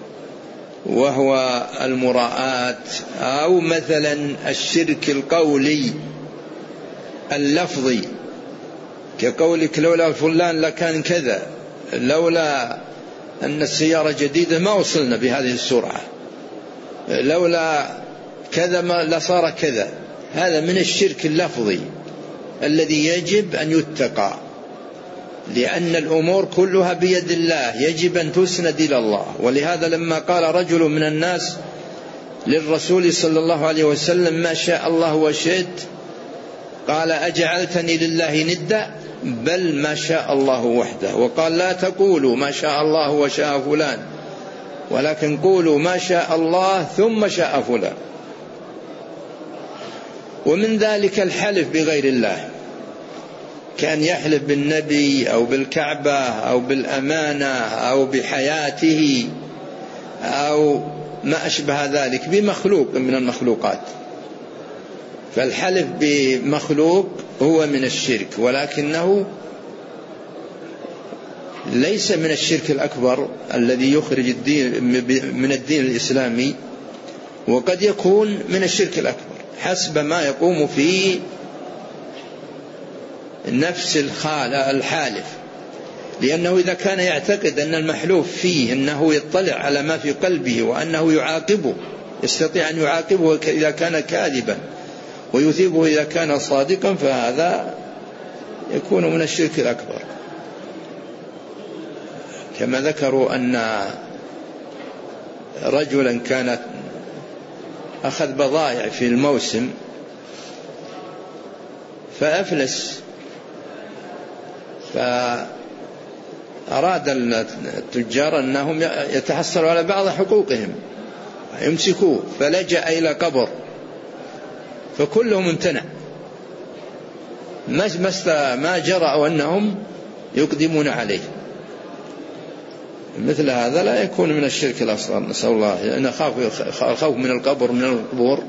وهو المراءات، أو مثلا الشرك القولي اللفظي كقولك لولا فلان لكان كذا، لولا أن السيارة جديدة ما وصلنا بهذه السرعة، لولا كذا ما لصار كذا. هذا من الشرك اللفظي الذي يجب أن يتقى، لأن الأمور كلها بيد الله، يجب أن تسند إلى الله. ولهذا لما قال رجل من الناس للرسول صلى الله عليه وسلم ما شاء الله وشئت، قال أجعلتني لله ندا بل ما شاء الله وحده. وقال لا تقولوا ما شاء الله وشاء فلان ولكن قولوا ما شاء الله ثم شاء فلان. ومن ذلك الحلف بغير الله، كان يحلف بالنبي أو بالكعبة أو بالأمانة أو بحياته أو ما أشبه ذلك بمخلوق من المخلوقات. فالحلف بمخلوق هو من الشرك، ولكنه ليس من الشرك الأكبر الذي يخرج الدين من الدين الإسلامي، وقد يكون من الشرك الأكبر حسب ما يقوم في نفس الحالف. لأنه إذا كان يعتقد أن المحلوف فيه أنه يطلع على ما في قلبه وأنه يعاقبه، يستطيع أن يعاقبه إذا كان كاذبا ويثيبه إذا كان صادقا، فهذا يكون من الشرك الأكبر. كما ذكروا أن رجلا كانت أخذ بضائع في الموسم فأفلس، فأراد التجار أنهم يتحصلوا على بعض حقوقهم يمسكوه، فلجأ إلى قبر فكلهم امتنع، ما جرأوا أنهم يقدمون عليه. مثل هذا لا يكون من الشرك الأصغر، نسأل الله، لأن الخوف من القبر من القبور.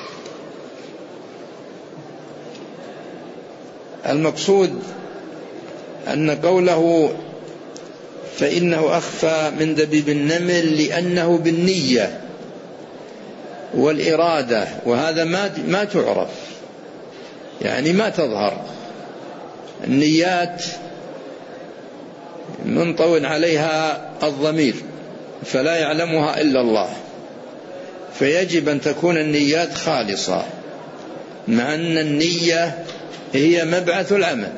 المقصود أن قوله فإنه أخفى من دبيب النمل لأنه بالنية والإرادة، وهذا ما ما تعرف، يعني ما تظهر. النيات منطوي عليها الضمير فلا يعلمها إلا الله، فيجب أن تكون النيات خالصة، مع أن النية هي مبعث العمل،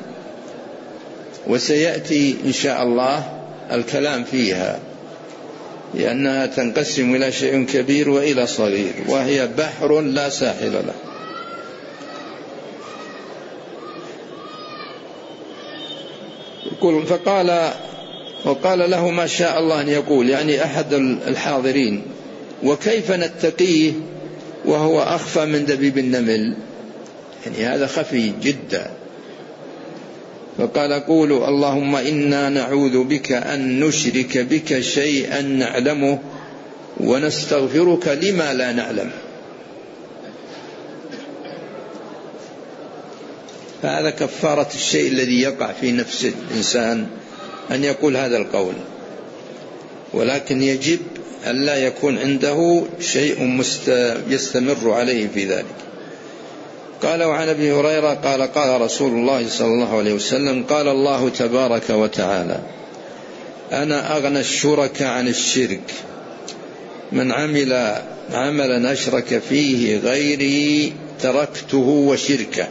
وسيأتي إن شاء الله الكلام فيها، لأنها تنقسم إلى شيء كبير وإلى صغير، وهي بحر لا ساحل له. فقال وقال له ما شاء الله أن يقول، يعني أحد الحاضرين، وكيف نتقيه وهو أخفى من دبيب النمل؟ يعني هذا خفي جدا. فقال قولوا اللهم إنا نعوذ بك أن نشرك بك شيئا نعلمه ونستغفرك لما لا نعلم. فهذا كفارة الشيء الذي يقع في نفس الإنسان أن يقول هذا القول، ولكن يجب أن لا يكون عنده شيء يستمر عليه في ذلك. قال وعن أبي هريرة قال قال رسول الله صلى الله عليه وسلم قال الله تبارك وتعالى أنا أغنى الشرك عن الشرك، من عمل عملا أشرك فيه غيري تركته وشركه.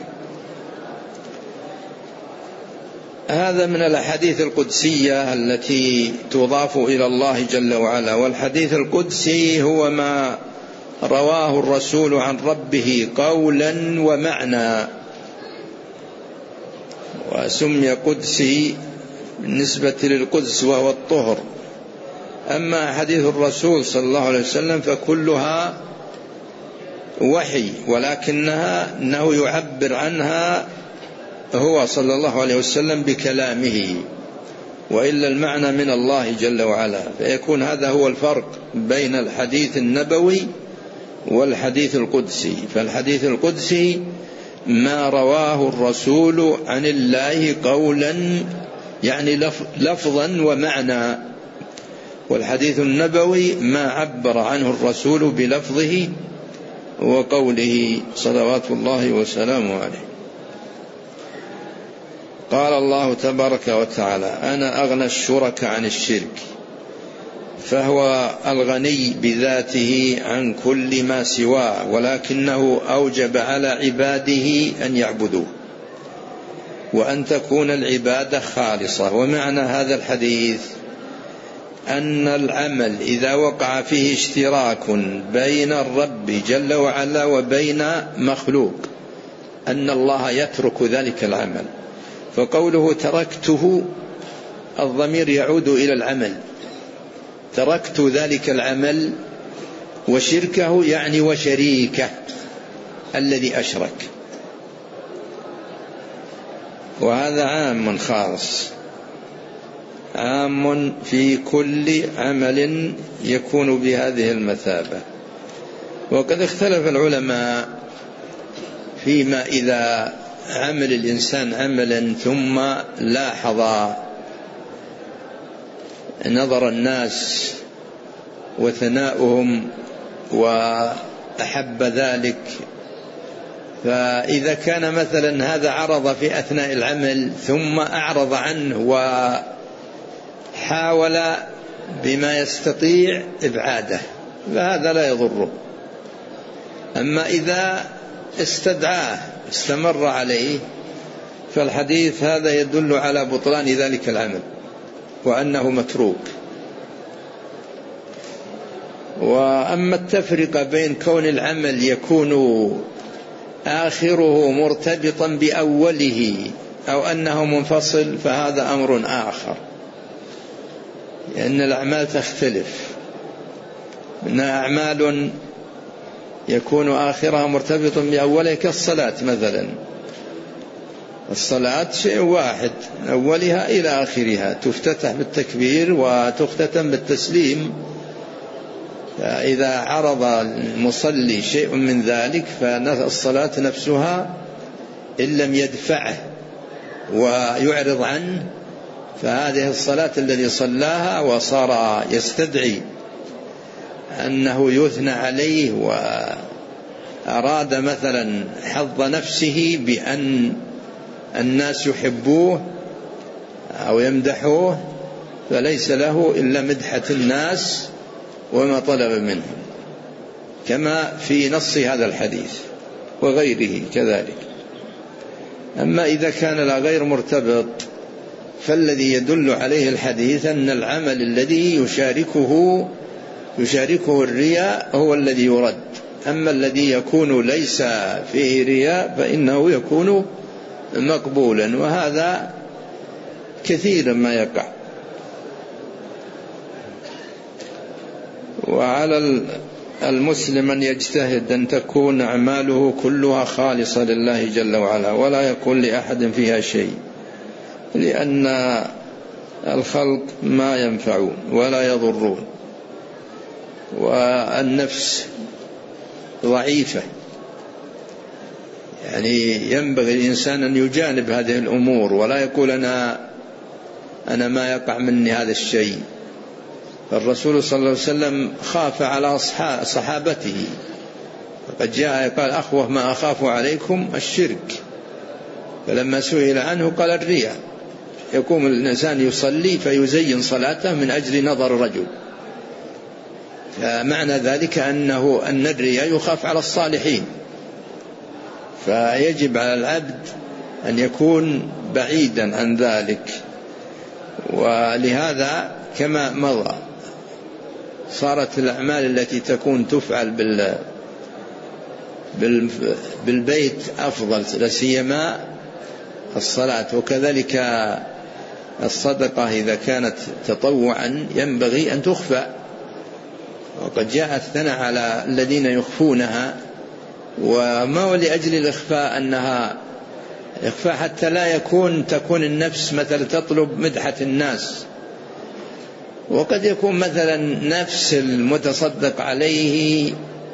هذا من الأحاديث القدسية التي تضاف إلى الله جل وعلا، والحديث القدسي هو ما رواه الرسول عن ربه قولا ومعنى، وسمي قدسي بالنسبة للقدس وهو الطهر. أما حديث الرسول صلى الله عليه وسلم فكلها وحي، ولكنها أنه يعبر عنها هو صلى الله عليه وسلم بكلامه، وإلا المعنى من الله جل وعلا. فيكون هذا هو الفرق بين الحديث النبوي والحديث القدسي. فالحديث القدسي ما رواه الرسول عن الله قولا، يعني لفظا ومعنى، والحديث النبوي ما عبر عنه الرسول بلفظه وقوله صلوات الله وسلامه عليه. قال الله تبارك وتعالى أنا أغنى الشرك عن الشرك، فهو الغني بذاته عن كل ما سواه، ولكنه أوجب على عباده أن يعبدوه وأن تكون العبادة خالصة. ومعنى هذا الحديث أن العمل إذا وقع فيه اشتراك بين الرب جل وعلا وبين مخلوق أن الله يترك ذلك العمل. فقوله تركته الضمير يعود إلى العمل، تركت ذلك العمل، وشركه يعني وشريكه الذي أشرك. وهذا عام خاص، عام في كل عمل يكون بهذه المثابة. وقد اختلف العلماء فيما إذا عمل الإنسان عملا ثم لاحظ نظر الناس وثناؤهم وأحب ذلك، فإذا كان مثلا هذا عرض في أثناء العمل ثم أعرض عنه وحاول بما يستطيع إبعاده فهذا لا يضره. أما إذا استدعاه استمر عليه فالحديث هذا يدل على بطلان ذلك العمل وأنه متروك. وأما التفرقة بين كون العمل يكون آخره مرتبطا بأوله أو أنه منفصل فهذا أمر آخر، لأن الأعمال تختلف. إنها أعمال يكون آخرها مرتبط بأوله كالصلاة مثلا، الصلاة شيء واحد أولها إلى آخرها، تفتتح بالتكبير وتختتم بالتسليم. فإذا عرض المصلي شيء من ذلك فالصلاة نفسها إن لم يدفعه ويعرض عنه فهذه الصلاة الذي صلاها وصار يستدعي أنه يثنى عليه وأراد مثلا حظ نفسه بأن الناس يحبوه أو يمدحوه فليس له إلا مدحة الناس وما طلب منه، كما في نص هذا الحديث وغيره كذلك. أما إذا كان لا غير مرتبط فالذي يدل عليه الحديث أن العمل الذي يشاركه يشاركه الرياء هو الذي يرد. أما الذي يكون ليس فيه رياء فإنه يكون مقبولا، وهذا كثيرا ما يقع. وعلى المسلم أن يجتهد أن تكون أعماله كلها خالصة لله جل وعلا ولا يكون لأحد فيها شيء، لأن الخلق ما ينفعون ولا يضرون، والنفس ضعيفة، يعني ينبغي الإنسان أن يجانب هذه الأمور ولا يقول أنا أنا ما يقع مني هذا الشيء. الرسول صلى الله عليه وسلم خاف على صحابته، فقد جاء قال أخوف ما أخاف عليكم الشرك، فلما سئل عنه قال الرياء. يقوم الإنسان يصلي فيزين صلاته من أجل نظر الرجل، فمعنى ذلك أنه أن الرياء يخاف على الصالحين، فيجب على العبد أن يكون بعيدا عن ذلك. ولهذا كما مضى صارت الأعمال التي تكون تفعل بال بالبيت أفضل، لا سيما الصلاة. وكذلك الصدقة إذا كانت تطوعا ينبغي أن تخفى، وقد جاء الثناء على الذين يخفونها، وما هو لأجل الإخفاء أنها إخفاء حتى لا يكون تكون النفس مثلا تطلب مدحة الناس. وقد يكون مثلا نفس المتصدق عليه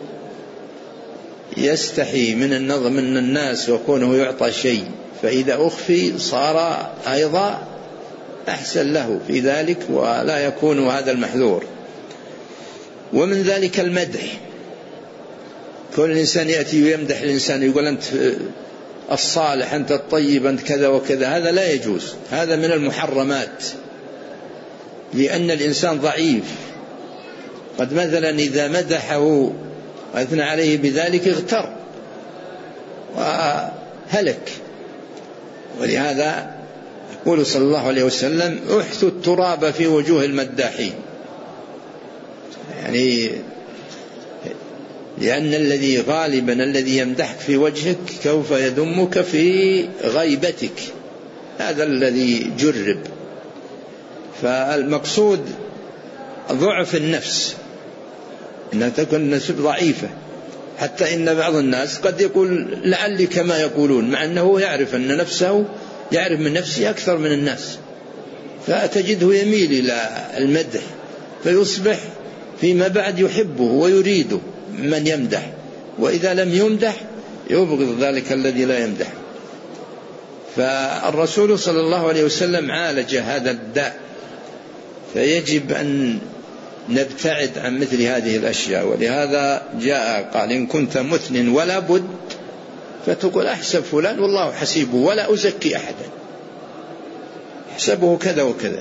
يستحي من النظر من الناس وكونه يعطى شيء، فإذا أخفي صار أيضا أحسن له في ذلك ولا يكون هذا المحذور. ومن ذلك المدح، كل الإنسان يأتي ويمدح الإنسان يقول أنت الصالح أنت الطيب أنت كذا وكذا، هذا لا يجوز، هذا من المحرمات، لأن الإنسان ضعيف. قد مثلا إذا مدحه وأثنى عليه بذلك اغتر وهلك. ولهذا يقول صلى الله عليه وسلم احثوا التراب في وجوه المداحين، يعني لأن الذي غالبا الذي يمدحك في وجهك سوف يذمك في غيبتك، هذا الذي جرب. فالمقصود ضعف النفس، إنها تكون النفس ضعيفة، حتى إن بعض الناس قد يقول لعلي كما يقولون، مع أنه يعرف أن نفسه يعرف من نفسه أكثر من الناس، فتجده يميل إلى المدح، فيصبح فيما بعد يحبه ويريده من يمدح، وإذا لم يمدح يبغض ذلك الذي لا يمدح. فالرسول صلى الله عليه وسلم عالج هذا الداء، فيجب أن نبتعد عن مثل هذه الأشياء. ولهذا جاء قال إن كنت مثن ولا بد فتقول أحسب فلان والله حسيبه ولا أزكي أحدا، حسبه كذا وكذا.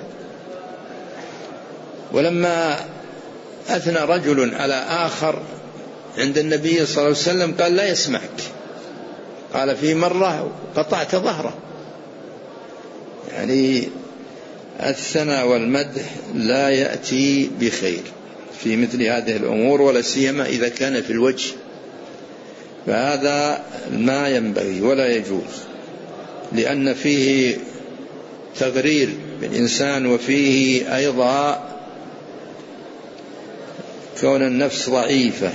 ولما أثنى رجل على آخر عند النبي صلى الله عليه وسلم قال لا يسمعك، قال في مرة قطعت ظهره. يعني الثناء والمدح لا يأتي بخير في مثل هذه الأمور، ولا سيما إذا كان في الوجه، فهذا ما ينبغي ولا يجوز، لأن فيه تغرير بالإنسان، وفيه أيضا كون النفس ضعيفة.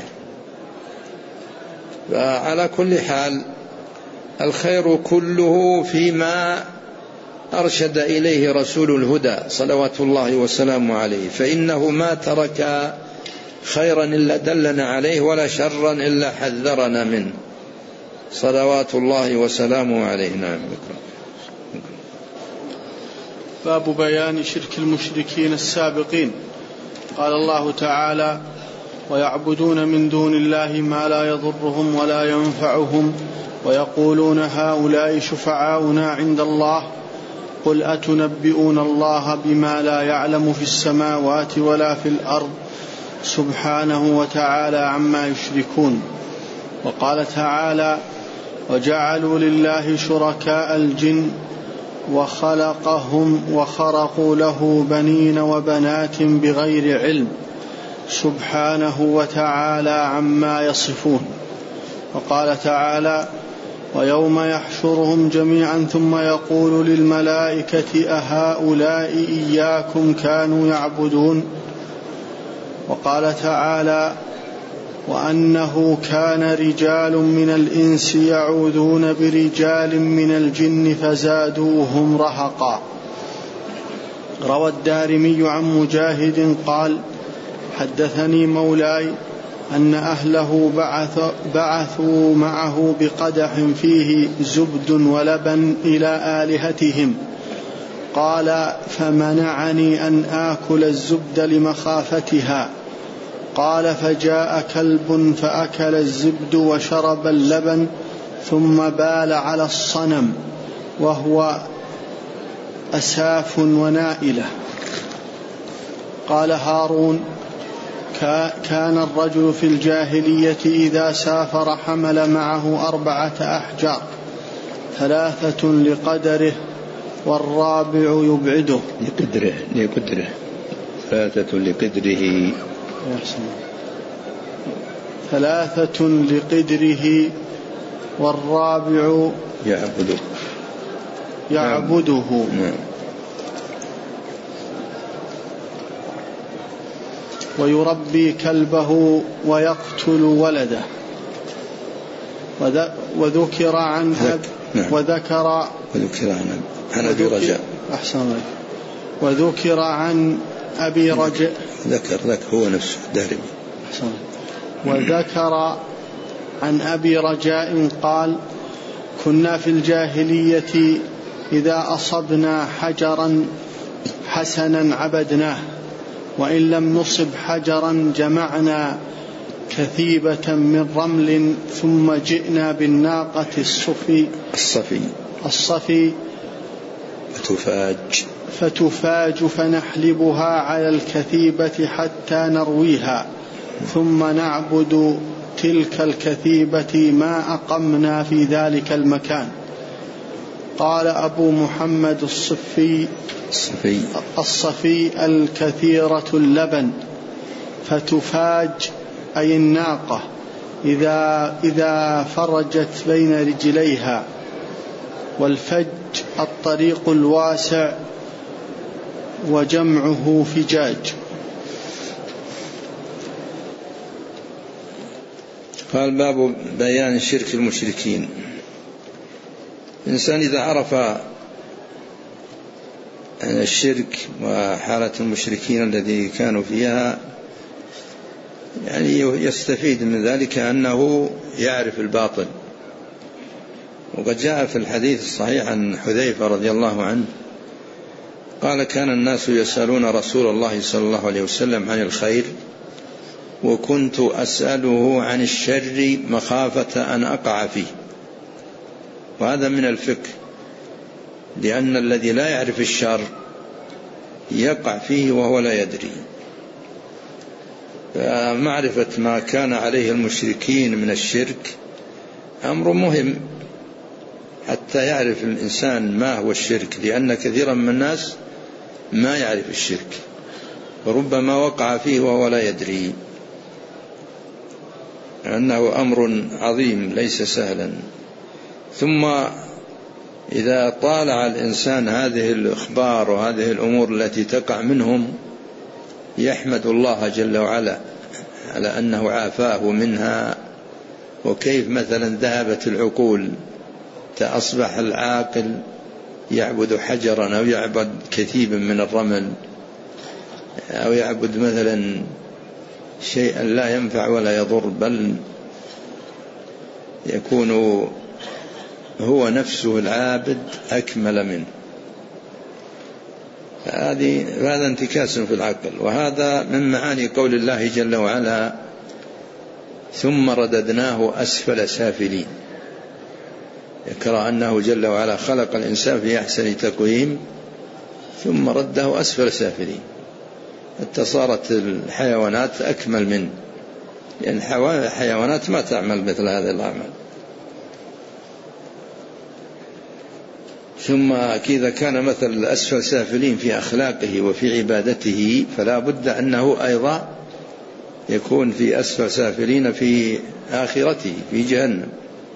فعلى كل حال الخير كله فيما أرشد إليه رسول الهدى صلوات الله وسلامه عليه، فإنه ما ترك خيرا إلا دلنا عليه، ولا شرا إلا حذرنا منه صلوات الله وسلامه عليه. نعم. باب بيان شرك المشركين السابقين. قال الله تعالى ويعبدون من دون الله ما لا يضرهم ولا ينفعهم ويقولون هؤلاء شفعاؤنا عند الله قل أتنبئون الله بما لا يعلم في السماوات ولا في الأرض سبحانه وتعالى عما يشركون. وقال تعالى وجعلوا لله شركاء الجن وخلقهم وخرقوا له بنين وبنات بغير علم سبحانه وتعالى عما يصفون. وقال تعالى ويوم يحشرهم جميعا ثم يقول للملائكة أهؤلاء إياكم كانوا يعبدون. وقال تعالى وأنه كان رجال من الإنس يعوذون برجال من الجن فزادوهم رهقا. روى الدارمي عن مجاهد قال حدثني مولاي أن أهله بعث بعثوا معه بقدح فيه زبد ولبن إلى آلهتهم، قال فمنعني أن آكل الزبد لمخافتها. قال فجاء كلب فأكل الزبد وشرب اللبن ثم بال على الصنم وهو أساف ونائلة. قال هارون كان الرجل في الجاهلية إذا سافر حمل معه أربعة أحجار، ثلاثة لقدره والرابع يبعده. لقدره لقدره ثلاثة لقدره ثلاثة لقدره والرابع يعبده يعبده. نعم. ويربي كلبه ويقتل ولده. وذكر عن نعم. وذكر وذكر عن أبي رجاء أحسن وذكر عن أبي رجاء ذكر ذاك هو نفسه دارمي. أحسن. وذكر عن أبي رجاء قال كنا في الجاهلية إذا أصبنا حجرا حسنا عبدناه، وإن لم نصب حجرا جمعنا كثيبة من رمل ثم جئنا بالناقة الصفي الصفي الصفي فتفاج فتفاج فنحلبها على الكثيبة حتى نرويها، ثم نعبد تلك الكثيبة ما أقمنا في ذلك المكان. قال أبو محمد الصفي الصفي, الصفي الكثيرة اللبن، فتفاج أي الناقة، إذا, إذا فرجت بين رجليها، والفج الطريق الواسع وجمعه فجاج. قال باب بيان شرك المشركين. الإنسان إذا عرف الشرك وحالة المشركين الذي كانوا فيها يعني يستفيد من ذلك أنه يعرف الباطل. وقد جاء في الحديث الصحيح عن حذيفة رضي الله عنه قال كان الناس يسألون رسول الله صلى الله عليه وسلم عن الخير وكنت أسأله عن الشر مخافة أن أقع فيه. وهذا من الفقه، لأن الذي لا يعرف الشر يقع فيه وهو لا يدري. فمعرفة ما كان عليه المشركين من الشرك أمر مهم حتى يعرف الإنسان ما هو الشرك، لأن كثيرا من الناس ما يعرف الشرك وربما وقع فيه وهو لا يدري، أنه أمر عظيم ليس سهلا. ثم إذا طالع الإنسان هذه الأخبار وهذه الأمور التي تقع منهم يحمد الله جل وعلا على أنه عافاه منها، وكيف مثلا ذهبت العقول، أصبح العاقل يعبد حجرا أو يعبد كثيبا من الرمل أو يعبد مثلا شيئا لا ينفع ولا يضر، بل يكون هو نفسه العابد أكمل منه. هذه هذا انتكاس في العقل. وهذا من معاني قول الله جل وعلا ثم رددناه أسفل سافلين. يكره أنه جل وعلا خلق الإنسان في أحسن تقويم ثم رده أسفل سافلين، حتى صارت الحيوانات أكمل منه، لأن الحيوانات ما تعمل مثل هذا العمل. ثم إذا كان مثل أسفل سافلين في أخلاقه وفي عبادته فلا بد أنه أيضا يكون في أسفل سافلين في آخرته في جهنم.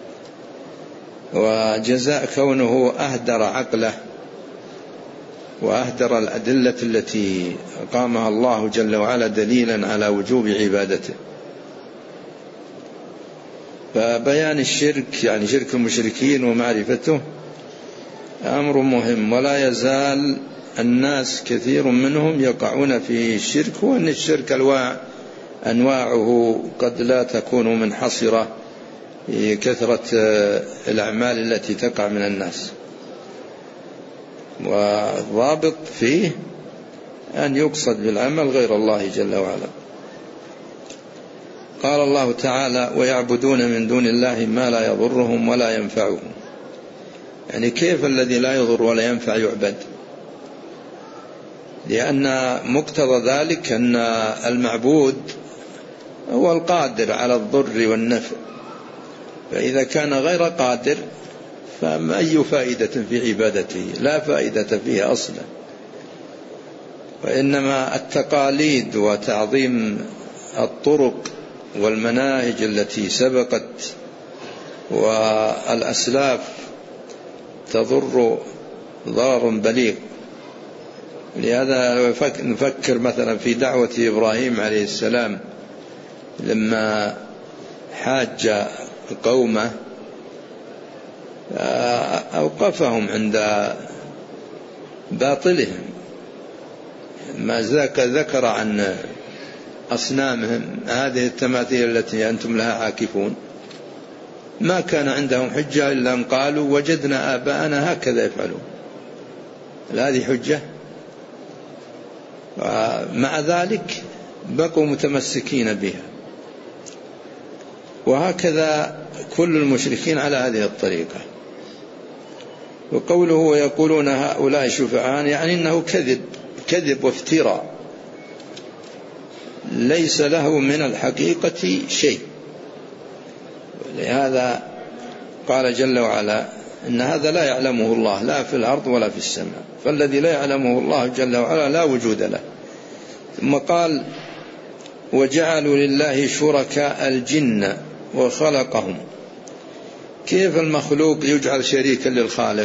وجزاء كونه أهدر عقله وأهدر الأدلة التي قامها الله جل وعلا دليلا على وجوب عبادته. فبيان الشرك يعني شرك المشركين ومعرفته أمر مهم، ولا يزال الناس كثير منهم يقعون في الشرك، وأن الشرك أنواعه قد لا تكون منحصرة في كثرة الأعمال التي تقع من الناس، والضابط فيه أن يقصد بالعمل غير الله جل وعلا. قال الله تعالى ويعبدون من دون الله ما لا يضرهم ولا ينفعهم. يعني كيف الذي لا يضر ولا ينفع يعبد؟ لأن مقتضى ذلك أن المعبود هو القادر على الضر والنفع، فإذا كان غير قادر فما أي فائدة في عبادته؟ لا فائدة فيها أصلا. وإنما التقاليد وتعظيم الطرق والمناهج التي سبقت والأسلاف تضر ضرر بليغ. لهذا نفكر مثلا في دعوة إبراهيم عليه السلام لما حاج قومه أوقفهم عند باطلهم، ما ذكر عن أصنامهم هذه التماثيل التي أنتم لها عاكفون، ما كان عندهم حجة إلا أن قالوا وجدنا آباءنا هكذا يفعلون. هذه حجة؟ ومع ذلك بقوا متمسكين بها. وهكذا كل المشركين على هذه الطريقة. وقوله ويقولون هؤلاء شفعاء يعني إنه كذب كذب وافتراء ليس له من الحقيقة شيء. لهذا قال جل وعلا إن هذا لا يعلمه الله لا في الأرض ولا في السماء، فالذي لا يعلمه الله جل وعلا لا وجود له. ثم قال وجعلوا لله شركاء الجن وخلقهم. كيف المخلوق يجعل شريكا للخالق؟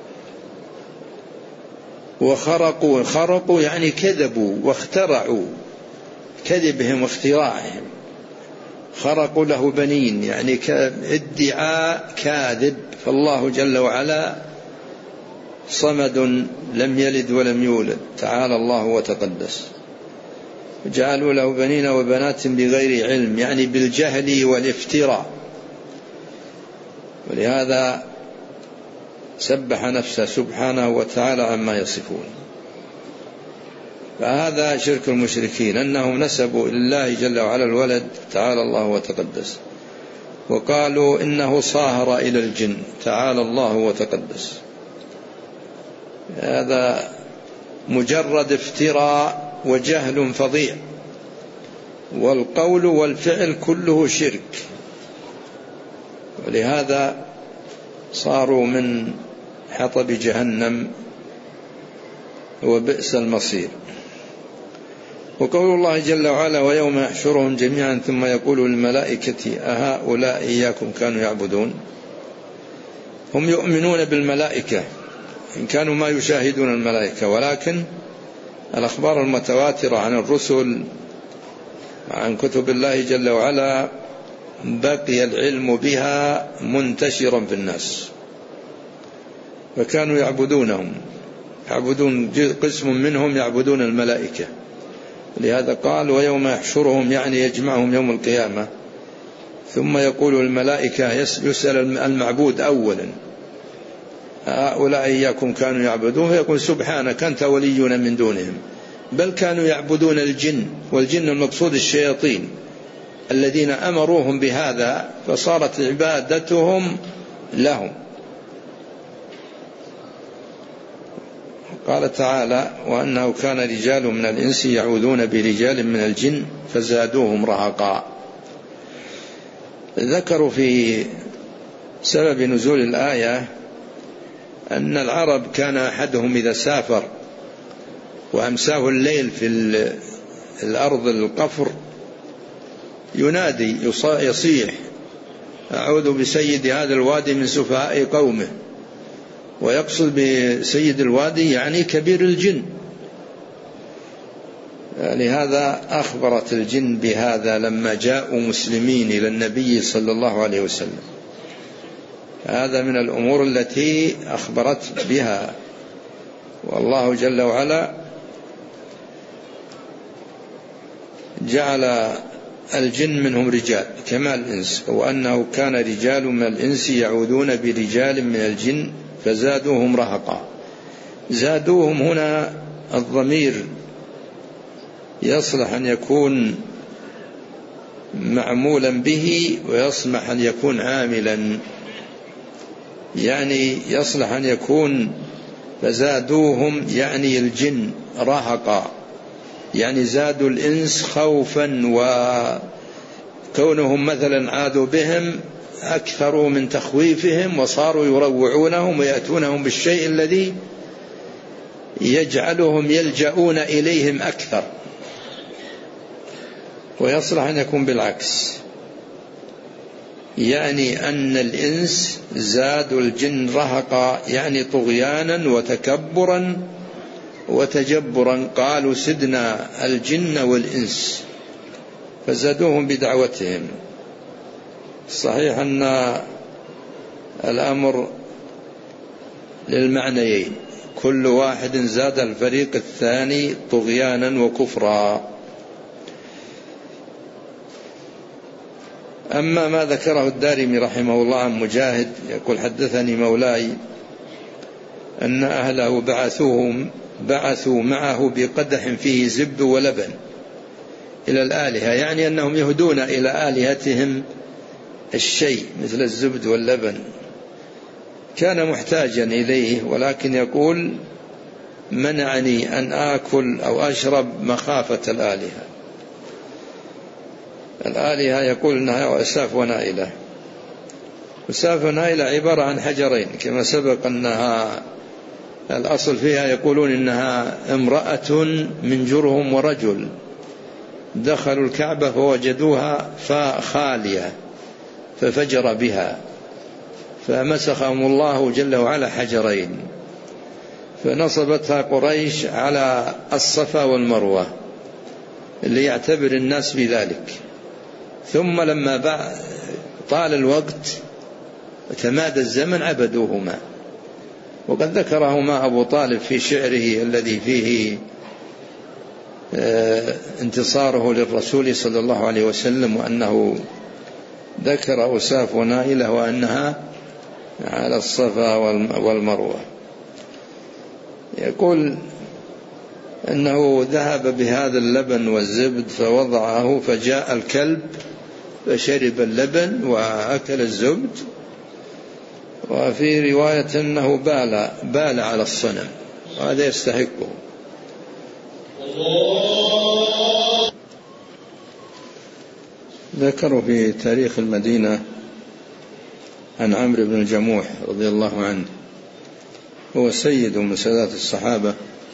وخرقوا، خرقوا يعني كذبوا واخترعوا، كذبهم واختراعهم. خرقوا له بنين يعني ادعاء كاذب، فالله جل وعلا صمد لم يلد ولم يولد، تعالى الله وتقدس. جعلوا له بنين وبنات بغير علم، يعني بالجهل والافتراء، ولهذا سبح نفسه سبحانه وتعالى عما يصفون. فهذا شرك المشركين، أنهم نسبوا لله جل وعلا الولد، تعالى الله وتقدس، وقالوا إنه صاهر إلى الجن، تعالى الله وتقدس. هذا مجرد افتراء وجهل فظيع، والقول والفعل كله شرك، ولهذا صاروا من حطب جهنم وبئس المصير. وقول الله جل وعلا ويوم يحشرهم جميعا ثم يقول للملائكة أهؤلاء إياكم كانوا يعبدون. هم يؤمنون بالملائكة إن كانوا ما يشاهدون الملائكة، ولكن الأخبار المتواترة عن الرسل عن كتب الله جل وعلا بقي العلم بها منتشرا في الناس، فكانوا يعبدونهم، يعبدون قسم منهم يعبدون الملائكة. لهذا قال ويوم يحشرهم يعني يجمعهم يوم القيامة، ثم يقول الملائكة، يسأل المعبود أولا هؤلاء إياكم كانوا يعبدون، فيقول سبحانك أنت ولينا من دونهم، بل كانوا يعبدون الجن، والجن المقصود الشياطين الذين أمروهم بهذا، فصارت عبادتهم لهم. قال تعالى وأنه كان رجال من الإنس يعوذون برجال من الجن فزادوهم رهقا. ذكروا في سبب نزول الآية أن العرب كان أحدهم إذا سافر وأمساه الليل في الأرض القفر ينادي يصيح أعوذ بسيد هذا الوادي من سفهاء قومه، ويقصد بسيد الوادي يعني كبير الجن. لهذا أخبرت الجن بهذا لما جاءوا مسلمين إلى النبي صلى الله عليه وسلم. هذا من الأمور التي أخبرت بها، والله جل وعلا جعل الجن منهم رجال كما الإنس، وأنه كان رجال من الإنس يعوذون برجال من الجن فزادوهم رهقا. زادوهم هنا الضمير يصلح أن يكون معمولا به، ويصلح أن يكون عاملا، يعني يصلح أن يكون فزادوهم يعني الجن رهقا، يعني زادوا الإنس خوفا، وكونهم مثلا عادوا بهم أكثروا من تخويفهم، وصاروا يروعونهم ويأتونهم بالشيء الذي يجعلهم يلجؤون إليهم أكثر. ويصلح أن يكون بالعكس، يعني أن الإنس زادوا الجن رهقا، يعني طغيانا وتكبرا وتجبرا. قالوا سدنا الجن والإنس فزادوهم بدعوتهم. صحيح أن الأمر للمعنيين، كل واحد زاد الفريق الثاني طغيانا وكفرا. أما ما ذكره الدارمي رحمه الله عن مجاهد يقول حدثني مولاي أن أهله بعثوهم بعثوا معه بقدح فيه زبد ولبن إلى الآلهة، يعني أنهم يهدون إلى آلهتهم الشيء مثل الزبد واللبن. كان محتاجا إليه، ولكن يقول منعني أن آكل أو أشرب مخافة الآلهة. الآلهة يقول أنها أساف ونائلة. أساف ونائلة عبارة عن حجرين كما سبق، أنها الأصل فيها يقولون إنها امرأة من جرهم ورجل دخلوا الكعبة فوجدوها خالية ففجر بها، فمسخهم الله جل وعلا حجرين، فنصبتها قريش على الصفا والمروة اللي يعتبر الناس بذلك. ثم لما طال الوقت وتمادى الزمن عبدوهما، وقد ذكرهما أبو طالب في شعره الذي فيه انتصاره للرسول صلى الله عليه وسلم، وأنه ذكر أساف ونائلة وأنها على الصفا والمروة. يقول أنه ذهب بهذا اللبن والزبد فوضعه، فجاء الكلب فشرب اللبن وأكل الزبد، وفي رواية أنه بال, بال على الصنم، وهذا يستحقه. ذكروا في تاريخ المدينة عن عمرو بن الجموح رضي الله عنه، هو سيد من سادات الصحابة،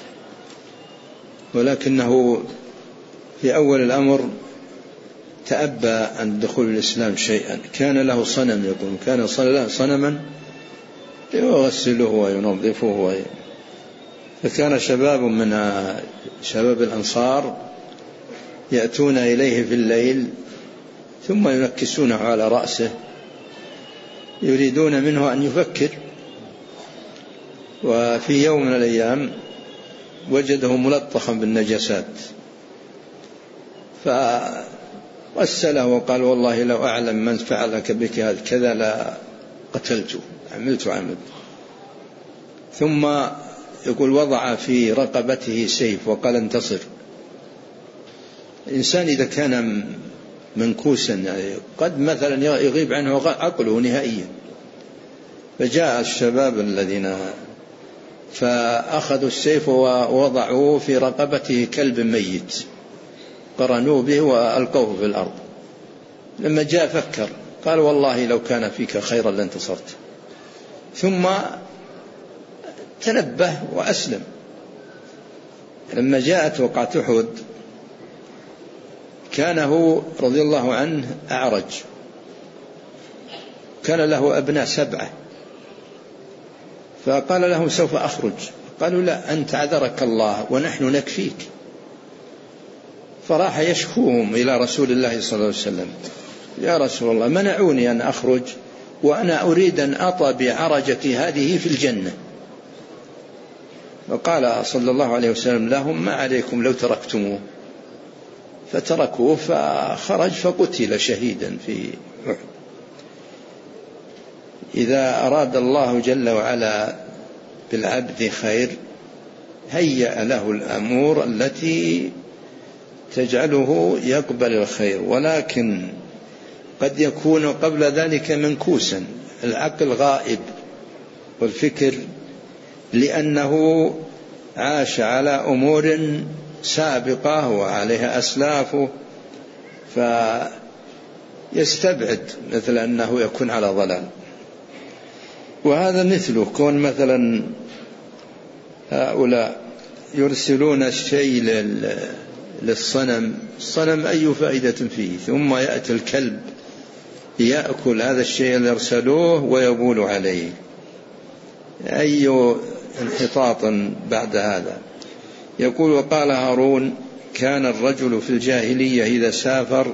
ولكنه في أول الأمر تأبى عن دخول الإسلام شيئا. كان له صنم، يقول كان صنما يغسله وينظفه، فكان شباب من شباب الأنصار يأتون إليه في الليل ثم ينكسونه على رأسه، يريدون منه أن يفكر. وفي يوم من الأيام وجده ملطخا بالنجاسات، فغسله وقال والله لو أعلم من فعلك بك هذا كذا لا قتلته، عملت عمد. ثم يقول وضع في رقبته سيف وقال انتصر. الإنسان إذا كان منكوسا يعني قد مثلا يغيب عنه عقله نهائيا، فجاء الشباب الذين فأخذوا السيف ووضعوه في رقبته كلب ميت، قرنوه به وألقوه في الأرض. لما جاء فكر قال والله لو كان فيك خيرا لانتصرت، ثم تنبه وأسلم. لما جاءت وقعة أحد كان هو رضي الله عنه أعرج، كان له أبناء سبعة، فقال له سوف أخرج، قالوا لا أنت عذرك الله ونحن نكفيك. فراح يشكوهم إلى رسول الله صلى الله عليه وسلم، يا رسول الله منعوني أن أخرج وأنا أريد أن أطأ بعرجتي هذه في الجنة. وقال صلى الله عليه وسلم لهم ما عليكم لو تركتموه، فتركوه فخرج فقتل شهيدا في أحد. إذا أراد الله جل وعلا بالعبد خير هيأ له الأمور التي تجعله يقبل الخير، ولكن قد يكون قبل ذلك منكوسا، العقل غائب والفكر، لأنه عاش على أمور سابقة وعليها أسلافه، فيستبعد مثل أنه يكون على ضلال. وهذا مثله كون مثلا هؤلاء يرسلون الشيء للصنم، الصنم أي فائدة فيه، ثم يأتي الكلب يأكل هذا الشيء اللي يرسلوه ويبول عليه، أي انحطاط بعد هذا. يقول وقال هارون كان الرجل في الجاهلية إذا سافر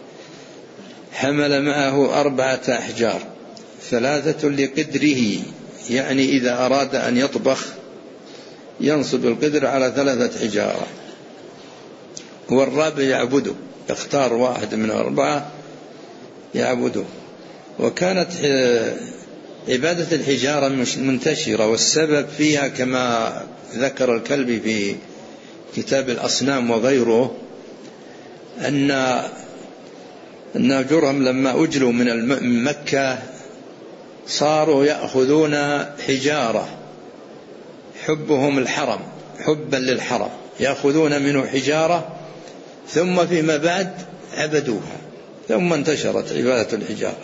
حمل معه أربعة أحجار، ثلاثة لقدره، يعني إذا أراد أن يطبخ ينصب القدر على ثلاثة حجارة، والرابع يعبده، يختار واحد من أربعة يعبده. وكانت عبادة الحجارة منتشرة، والسبب فيها كما ذكر الكلبي في كتاب الأصنام وغيره أن أن جرهم لما أجلوا من مكة صاروا يأخذون حجارة، حبهم الحرم، حبا للحرم يأخذون منه حجارة، ثم فيما بعد عبدوها، ثم انتشرت عبادة الحجارة.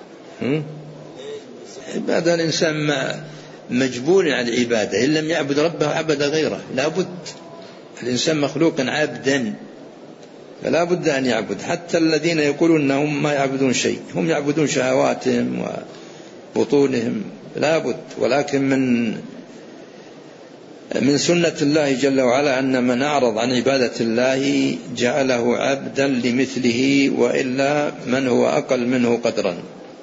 عبادة الإنسان مجبول على العبادة، إن لم يعبد ربه عبد غيره، لابد الإنسان مخلوق عبدا، فلا بد أن يعبد. حتى الذين يقولون أنهم ما يعبدون شيء، هم يعبدون شهواتهم وبطونهم، لا بد. ولكن من من سنة الله جل وعلا أن من أعرض عن عبادة الله جعله عبدا لمثله، وإلا من هو أقل منه قدرا.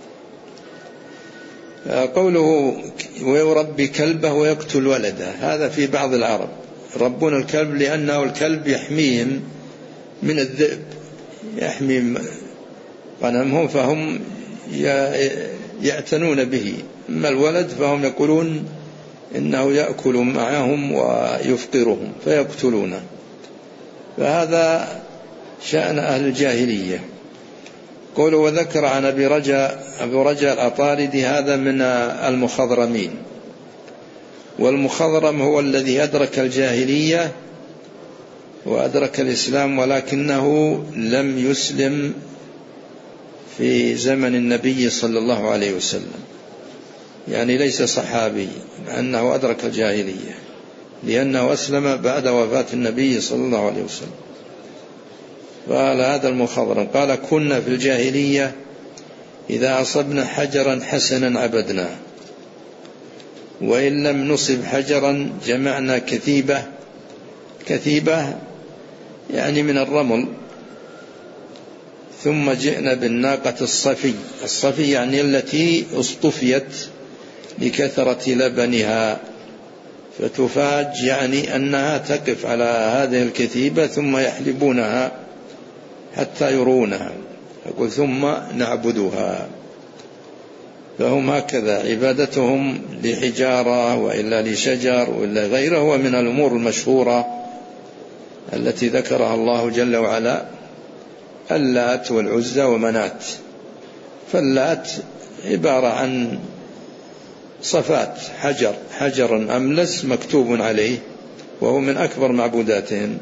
قوله ويربي كلبه ويقتل ولده، هذا في بعض العرب يربون الكلب لأنه الكلب يحميهم من الذئب، يحمي غنمهم، فهم يعتنون به. أما الولد فهم يقولون إنه يأكل معهم ويفقرهم فيقتلونه. فهذا شأن أهل الجاهلية. قوله وذكر عن أبي رجاء أبي رجاء العطاردي، هذا من المخضرمين، والمخضرم هو الذي أدرك الجاهلية وأدرك الإسلام ولكنه لم يسلم في زمن النبي صلى الله عليه وسلم، يعني ليس صحابي مع أنه أدرك الجاهلية، لأنه أسلم بعد وفاة النبي صلى الله عليه وسلم. قال هذا المخضرم قال كنا في الجاهلية إذا أصبنا حجرا حسنا عبدناه، وإن لم نصب حجرا جمعنا كثيبة، كثيبة يعني من الرمل، ثم جئنا بالناقة الصفي، الصفي يعني التي اصطفيت لكثرة لبنها، فتفاج يعني أنها تقف على هذه الكثيبة ثم يحلبونها حتى يرونها، يقول ثم نعبدها. فهم هكذا عبادتهم لحجارة وإلا لشجر وإلا غيره، ومن الأمور المشهورة التي ذكرها الله جل وعلا اللات والعزى ومنات. فاللات عبارة عن صفات حجر، حجر أملس مكتوب عليه، وهو من أكبر معبوداتهم.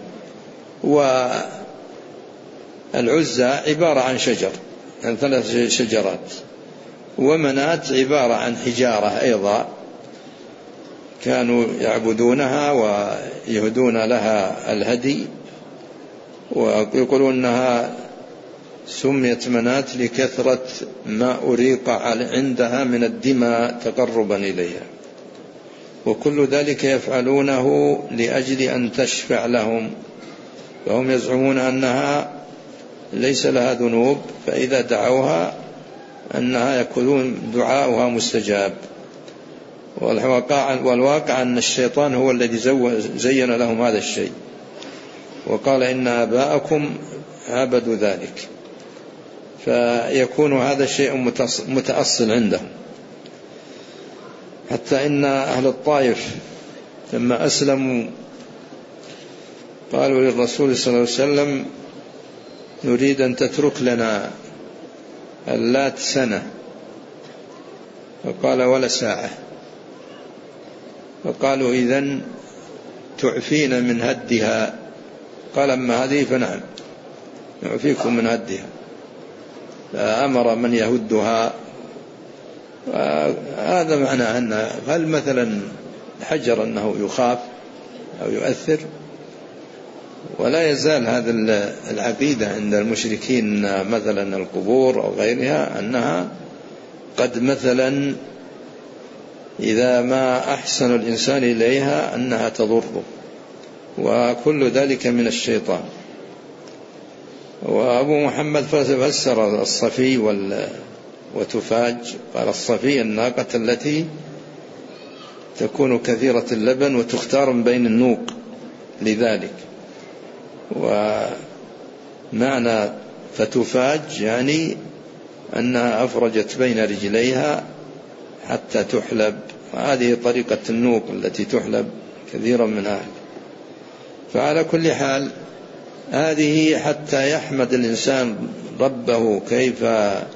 والعزى عبارة عن شجر، عن ثلاث شجرات. ومنات عبارة عن حجارة أيضا كانوا يعبدونها ويهدون لها الهدي، ويقولون أنها سميت منات لكثرة ما أريق عندها من الدماء تقربا إليها، وكل ذلك يفعلونه لأجل أن تشفع لهم، فهم يزعمون أنها ليس لها ذنوب، فإذا دعوها أنها يكون دعاؤها مستجاب. والواقع أن الشيطان هو الذي زين لهم هذا الشيء، وقال إن آباءكم عبدوا ذلك، فيكون هذا الشيء متأصل عندهم. حتى إن أهل الطائف لما أسلموا قالوا للرسول صلى الله عليه وسلم نريد أن تترك لنا اللات سنة، فقال ولا ساعة. فقالوا إذن تعفين من هدها؟ قال أما هذه فنعم نعفيكم من هدها. فأمر من يهدها. هذا معنى أن هل مثلا حجر أنه يخاف أو يؤثر؟ ولا يزال هذا العقيدة عند المشركين مثلا القبور أو غيرها أنها قد مثلا إذا ما أحسن الإنسان إليها أنها تضره، وكل ذلك من الشيطان. وأبو محمد فسر الصفي وتفاج، قال الصفي الناقة التي تكون كثيرة اللبن وتختار من بين النوق لذلك. ومعنى فتفاج يعني أنها أفرجت بين رجليها حتى تحلب، هذه طريقة النوق التي تحلب كثيرا منها. فعلى كل حال هذه حتى يحمد الإنسان ربه كيف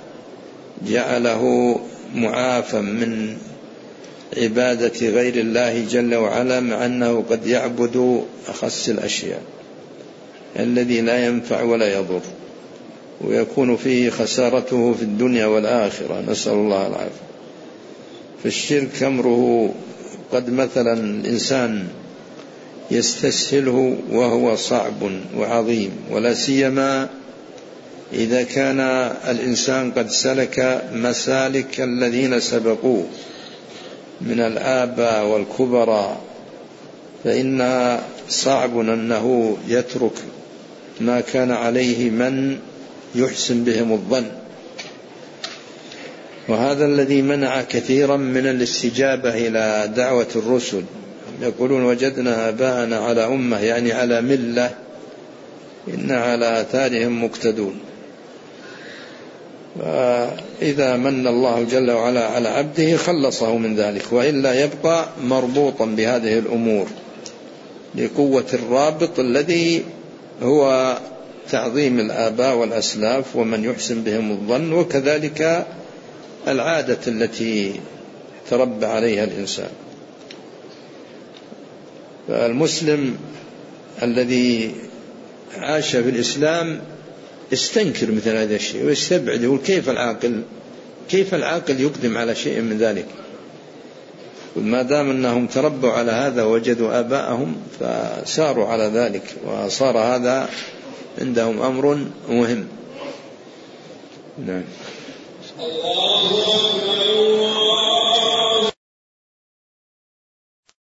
جعله معافى من عبادة غير الله جل وعلا، مع أنه قد يعبد أخس الأشياء الذي لا ينفع ولا يضر، ويكون فيه خسارته في الدنيا والآخرة، نسأل الله العافية. فالشرك أمره قد مثلا الإنسان يستسهله وهو صعب وعظيم، ولا سيما إذا كان الإنسان قد سلك مسالك الذين سبقوه من الآباء والكبراء، فإن صعب أنه يترك ما كان عليه من يحسن بهم الظن. وهذا الذي منع كثيرا من الاستجابة إلى دعوة الرسل. يقولون وجدنا آباءنا على أمة، يعني على ملة، إن على آثارهم مقتدون. فإذا من الله جل وعلا على عبده خلصه من ذلك، وإلا يبقى مربوطا بهذه الأمور لقوة الرابط الذي هو تعظيم الآباء والأسلاف ومن يحسن بهم الظن، وكذلك العادة التي تربى عليها الإنسان. فالمسلم الذي عاش في الإسلام استنكر مثل هذا الشيء ويستبعد، يقول كيف العاقل كيف العاقل يقدم على شيء من ذلك؟ ما دام أنهم تربوا على هذا ووجدوا آباءهم فساروا على ذلك، وصار هذا عندهم أمر مهم. نعم.